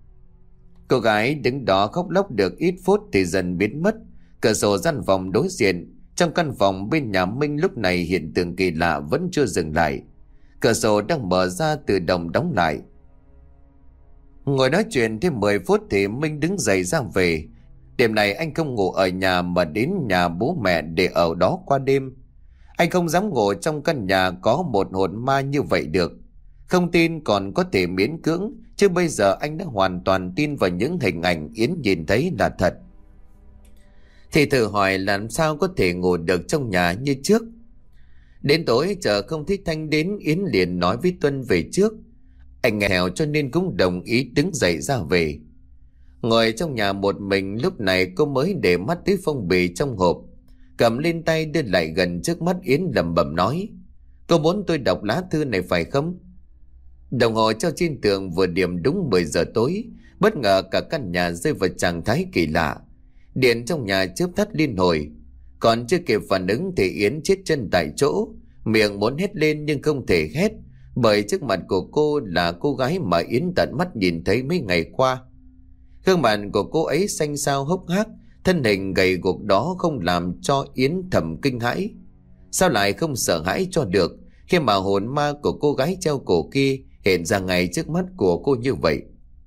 Cô gái đứng đó khóc lóc được ít phút thì dần biến mất. Cửa sổ gian phòng đối diện trong căn phòng bên nhà Minh lúc này hiện tượng kỳ lạ vẫn chưa dừng lại. Cửa sổ đang mở ra tự động đóng lại. Ngồi nói chuyện thêm mười phút thì Minh đứng dậy ra về. Đêm này anh không ngủ ở nhà mà đến nhà bố mẹ để ở đó qua đêm. Anh không dám ngủ trong căn nhà có một hồn ma như vậy được. Không tin còn có thể miễn cưỡng, chứ bây giờ anh đã hoàn toàn tin vào những hình ảnh Yến nhìn thấy là thật. thì thử hỏi làm sao có thể ngủ được trong nhà như trước. Đến tối chờ không thấy Thanh đến, Yến liền nói với Tuân về trước. Anh nghèo cho nên cũng đồng ý đứng dậy ra về. Ngồi trong nhà một mình, lúc này cô mới để mắt tới phong bì trong hộp, cầm lên tay đưa lại gần trước mắt Yến, lẩm bẩm nói: Cô muốn tôi đọc lá thư này phải không? Đồng hồ treo trên tường vừa điểm đúng mười giờ tối. Bất ngờ cả căn nhà rơi vào trạng thái kỳ lạ. Điện trong nhà chớp tắt liên hồi. Còn chưa kịp phản ứng thì Yến chết chân tại chỗ, miệng muốn hét lên nhưng không thể hét, bởi trước mặt của cô là cô gái mà Yến tận mắt nhìn thấy mấy ngày qua. Gương mặt của cô ấy xanh xao hốc hác, thân hình gầy guộc đó không làm cho Yến thầm kinh hãi. Sao lại không sợ hãi cho được khi mà hồn ma của cô gái treo cổ kia hiện ra ngay trước mắt của cô như vậy?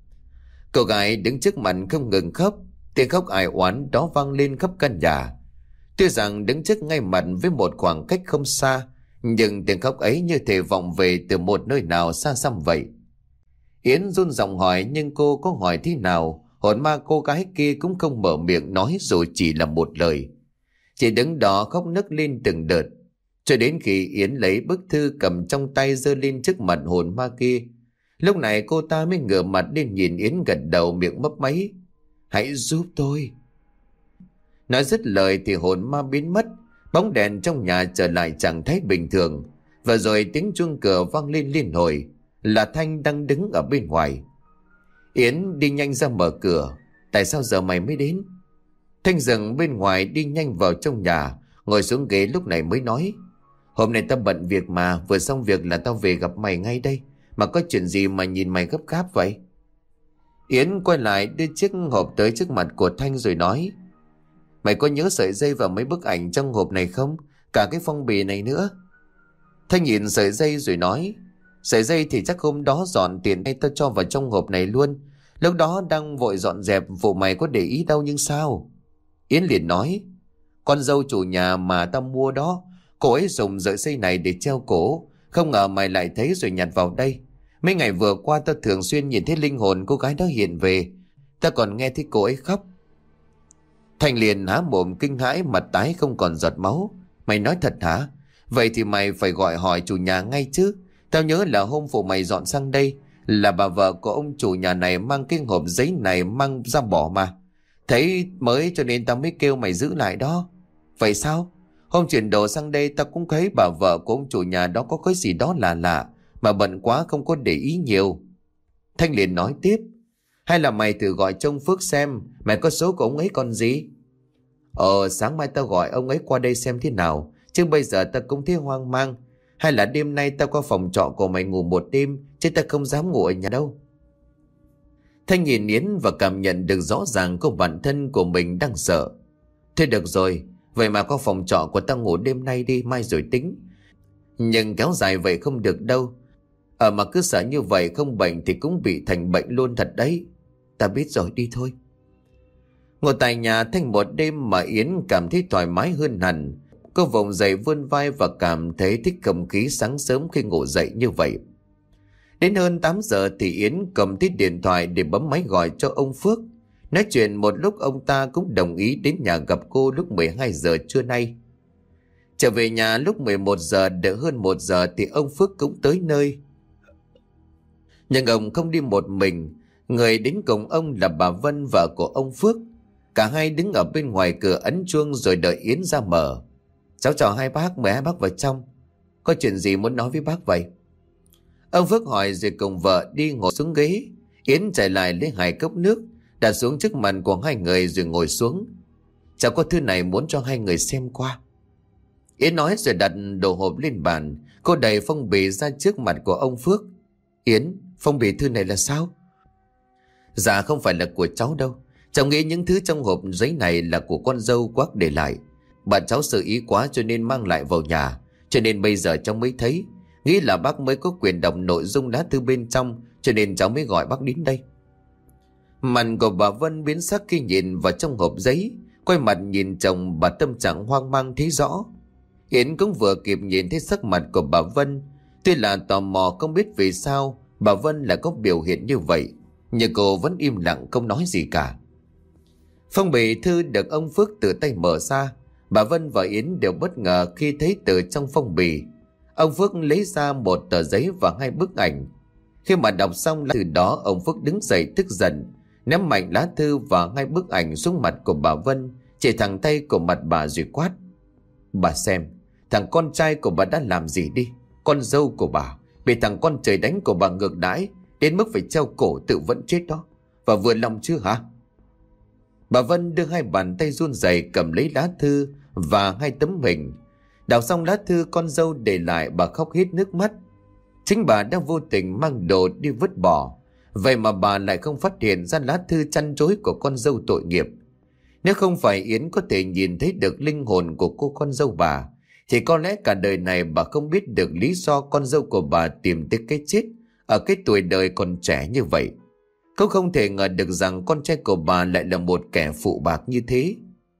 Cô gái đứng trước mặt không ngừng khóc, tiếng khóc ai oán đó vang lên khắp căn nhà. Tuy rằng đứng trước ngay mặt với một khoảng cách không xa, nhưng tiếng khóc ấy như thể vọng về từ một nơi nào xa xăm vậy. Yến run giọng hỏi, nhưng cô có hỏi thế nào, hồn ma cô gái kia cũng không mở miệng nói dù chỉ là một lời. Chỉ đứng đó khóc nức lên từng đợt, cho đến khi Yến lấy bức thư cầm trong tay giơ lên trước mặt hồn ma kia. Lúc này cô ta mới ngửa mặt lên nhìn Yến, gật đầu miệng mấp máy: Hãy giúp tôi. Nói dứt lời thì hồn ma biến mất, bóng đèn trong nhà trở lại trạng thái bình thường. Và rồi tiếng chuông cửa vang lên liên hồi, là Thanh đang đứng ở bên ngoài. Yến đi nhanh ra mở cửa: Tại sao giờ mày mới đến? Thanh dừng bên ngoài đi nhanh vào trong nhà, ngồi xuống ghế lúc này mới nói: Hôm nay tao bận việc mà, vừa xong việc là tao về gặp mày ngay đây. Mà có chuyện gì mà nhìn mày gấp gáp vậy? Yến quay lại đưa chiếc hộp tới trước mặt của Thanh rồi nói: Mày có nhớ sợi dây và mấy bức ảnh trong hộp này không? Cả cái phong bì này nữa. Thanh nhìn sợi dây rồi nói: Sợi dây thì chắc hôm đó dọn tiền hay tao cho vào trong hộp này luôn. Lúc đó đang vội dọn dẹp, vụ mày có để ý đâu nhưng sao? Yến liền nói: Con dâu chủ nhà mà tao mua đó, cô ấy dùng sợi dây này để treo cổ. Không ngờ mày lại thấy rồi nhặt vào đây. Mấy ngày vừa qua tao thường xuyên nhìn thấy linh hồn cô gái đó hiện về. Tao còn nghe thấy cô ấy khóc. Thanh liền há mồm kinh hãi, mặt tái không còn giọt máu. Mày nói thật hả? Vậy thì mày phải gọi hỏi chủ nhà ngay chứ. Tao nhớ là hôm phụ mày dọn sang đây là bà vợ của ông chủ nhà này mang cái hộp giấy này mang ra bỏ mà. Thấy mới cho nên tao mới kêu mày giữ lại đó. Vậy sao? Hôm chuyển đồ sang đây tao cũng thấy bà vợ của ông chủ nhà đó có cái gì đó lạ lạ, mà bận quá không có để ý nhiều. Thanh liền nói tiếp: Hay là mày thử gọi cho ông Phước xem mày có số của ông ấy còn gì? Ờ sáng mai tao gọi ông ấy qua đây xem thế nào, chứ bây giờ tao cũng thấy hoang mang. Hay là đêm nay tao qua phòng trọ của mày ngủ một đêm, chứ tao không dám ngủ ở nhà đâu. Thanh nhìn Yến và cảm nhận được rõ ràng cô bản thân của mình đang sợ. Thôi được rồi, vậy mà qua phòng trọ của tao ngủ đêm nay đi, mai rồi tính. Nhưng kéo dài vậy không được đâu. Ở mà cứ sợ như vậy không bệnh thì cũng bị thành bệnh luôn thật đấy. Ta biết rồi, đi thôi. Ngồi tại nhà Thanh một đêm mà Yến cảm thấy thoải mái hơn hẳn. Cô vùng dậy vươn vai và cảm thấy thích không khí sáng sớm khi ngủ dậy như vậy. Đến hơn tám giờ thì Yến cầm thiết điện thoại để bấm máy gọi cho ông Phước. Nói chuyện một lúc ông ta cũng đồng ý đến nhà gặp cô lúc mười hai giờ trưa nay. Trở về nhà lúc mười một giờ, đợi hơn một giờ thì ông Phước cũng tới nơi. Nhưng ông không đi một mình, người đến cùng ông là bà Vân, vợ của ông Phước. Cả hai đứng ở bên ngoài cửa ấn chuông rồi đợi Yến ra mở. Cháu chào hai bác, mời hai bác vào trong. Có chuyện gì muốn nói với bác vậy? Ông Phước hỏi rồi cùng vợ đi ngồi xuống ghế. Yến chạy lại lấy hai cốc nước, đặt xuống trước mặt của hai người rồi ngồi xuống. Cháu có thư này muốn cho hai người xem qua. Yến nói rồi đặt đồ hộp lên bàn. Cô đẩy phong bì ra trước mặt của ông Phước. Yến, phong bì thư này là sao? Dạ không phải là của cháu đâu. Cháu nghĩ những thứ trong hộp giấy này là của con dâu Quác để lại. Bạn cháu sợ ý quá cho nên mang lại vào nhà, cho nên bây giờ cháu mới thấy, nghĩ là bác mới có quyền đọc nội dung lá thư bên trong, cho nên cháu mới gọi bác đến đây. Mặt của bà Vân biến sắc khi nhìn vào trong hộp giấy. Quay mặt nhìn chồng, bà tâm trạng hoang mang thấy rõ. Yến cũng vừa kịp nhìn thấy sắc mặt của bà Vân. Tuy là tò mò không biết vì sao bà Vân lại có biểu hiện như vậy, nhưng cô vẫn im lặng không nói gì cả. Phong bì thư được ông Phước tự tay mở ra. Bà Vân và Yến đều bất ngờ khi thấy từ trong phong bì ông Phước lấy ra một tờ giấy và hai bức ảnh. Khi mà đọc xong lá thư đó, ông Phước đứng dậy tức giận, ném mạnh lá thư và hai bức ảnh xuống mặt của bà Vân, chỉ thẳng tay của mặt bà rồi quát: "Bà xem, thằng con trai của bà đã làm gì đi? Con dâu của bà bị thằng con trời đánh của bà ngược đãi đến mức phải treo cổ tự vẫn chết đó. Và vừa lòng chưa hả?" Bà Vân đưa hai bàn tay run rẩy cầm lấy lá thư và hai tấm hình. Đọc xong lá thư con dâu để lại, bà khóc hết nước mắt. Chính bà đã vô tình mang đồ đi vứt bỏ, vậy mà bà lại không phát hiện ra lá thư chăn trối của con dâu tội nghiệp. Nếu không phải Yến có thể nhìn thấy được linh hồn của cô con dâu bà, thì có lẽ cả đời này bà không biết được lý do con dâu của bà tìm tới cái chết ở cái tuổi đời còn trẻ như vậy. Cũng không thể ngờ được rằng con trai của bà lại là một kẻ phụ bạc như thế.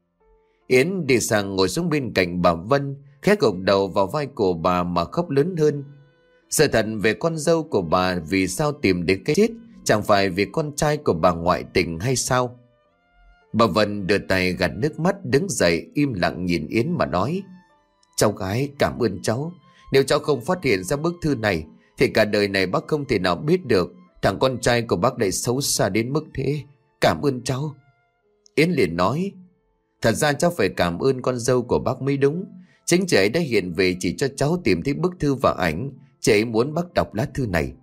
Yến đi sang ngồi xuống bên cạnh bà Vân, khẽ gục đầu vào vai của bà mà khóc lớn hơn. Sự thật về con dâu của bà vì sao tìm đến cái chết chẳng phải vì con trai của bà ngoại tình hay sao? Bà Vân đưa tay gạt nước mắt, đứng dậy im lặng nhìn Yến mà nói: "Cháu gái, cảm ơn cháu. Nếu cháu không phát hiện ra bức thư này thì cả đời này bác không thể nào biết được thằng con trai của bác lại xấu xa đến mức thế. Cảm ơn cháu." Yến liền nói: "Thật ra cháu phải cảm ơn con dâu của bác mới đúng. Chính chị ấy đã hiện về chỉ cho cháu tìm thấy bức thư và ảnh. Chị ấy muốn bác đọc lá thư này."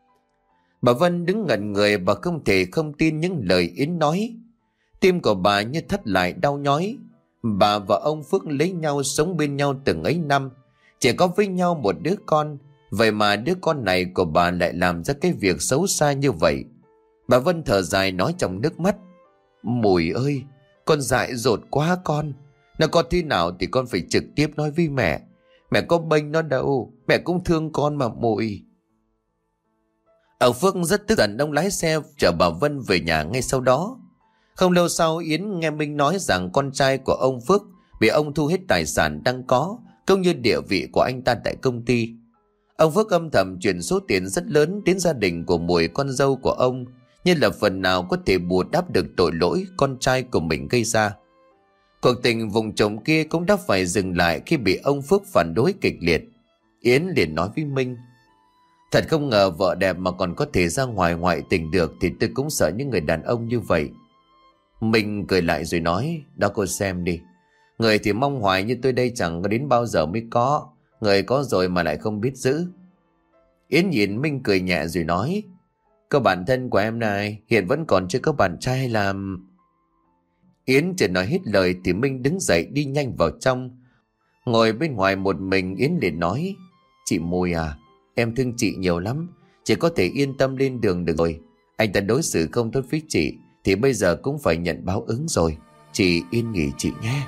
Bà Vân đứng ngẩn người, bà không thể không tin những lời Yến nói. Tim của bà như thắt lại đau nhói. Bà và ông Phước lấy nhau, sống bên nhau từng ấy năm, chỉ có với nhau một đứa con. Vậy mà đứa con này của bà lại làm ra cái việc xấu xa như vậy. Bà Vân thở dài nói trong nước mắt: "Mùi ơi, con dại dột quá con. Nó có thế nào thì con phải trực tiếp nói với mẹ. Mẹ có bênh nó đâu, mẹ cũng thương con mà Mùi." Ông Phước rất tức giận, ông lái xe chở bà Vân về nhà ngay sau đó. Không lâu sau, Yến nghe Minh nói rằng con trai của ông Phước bị ông thu hết tài sản đang có, cũng như địa vị của anh ta tại công ty. Ông Phước âm thầm chuyển số tiền rất lớn đến gia đình của Mùi, con dâu của ông, như là phần nào có thể bù đắp được tội lỗi con trai của mình gây ra. Cuộc tình vùng trồng kia cũng đã phải dừng lại khi bị ông Phước phản đối kịch liệt. Yến liền nói với Minh: "Thật không ngờ vợ đẹp mà còn có thể ra ngoài ngoại tình được, thì tôi cũng sợ những người đàn ông như vậy." Minh cười lại rồi nói: "Đó cô xem đi, người thì mong hoài như tôi đây chẳng có đến bao giờ mới có, người có rồi mà lại không biết giữ." Yến nhìn Minh cười nhẹ rồi nói: "Cô bạn thân của em này hiện vẫn còn chưa có bạn trai làm..." Yến chưa nói hết lời thì Minh đứng dậy đi nhanh vào trong. Ngồi bên ngoài một mình, Yến liền nói: "Chị Mùi à, em thương chị nhiều lắm, chị có thể yên tâm lên đường được rồi. Anh ta đối xử không tốt với chị thì bây giờ cũng phải nhận báo ứng rồi. Chị yên nghỉ chị nhé."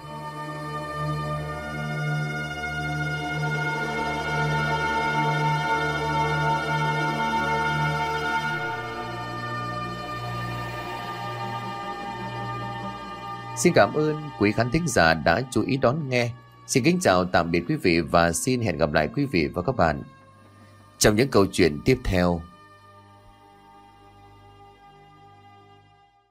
Xin cảm ơn quý khán thính giả đã chú ý đón nghe. Xin kính chào tạm biệt quý vị và xin hẹn gặp lại quý vị và các bạn trong những câu chuyện tiếp theo.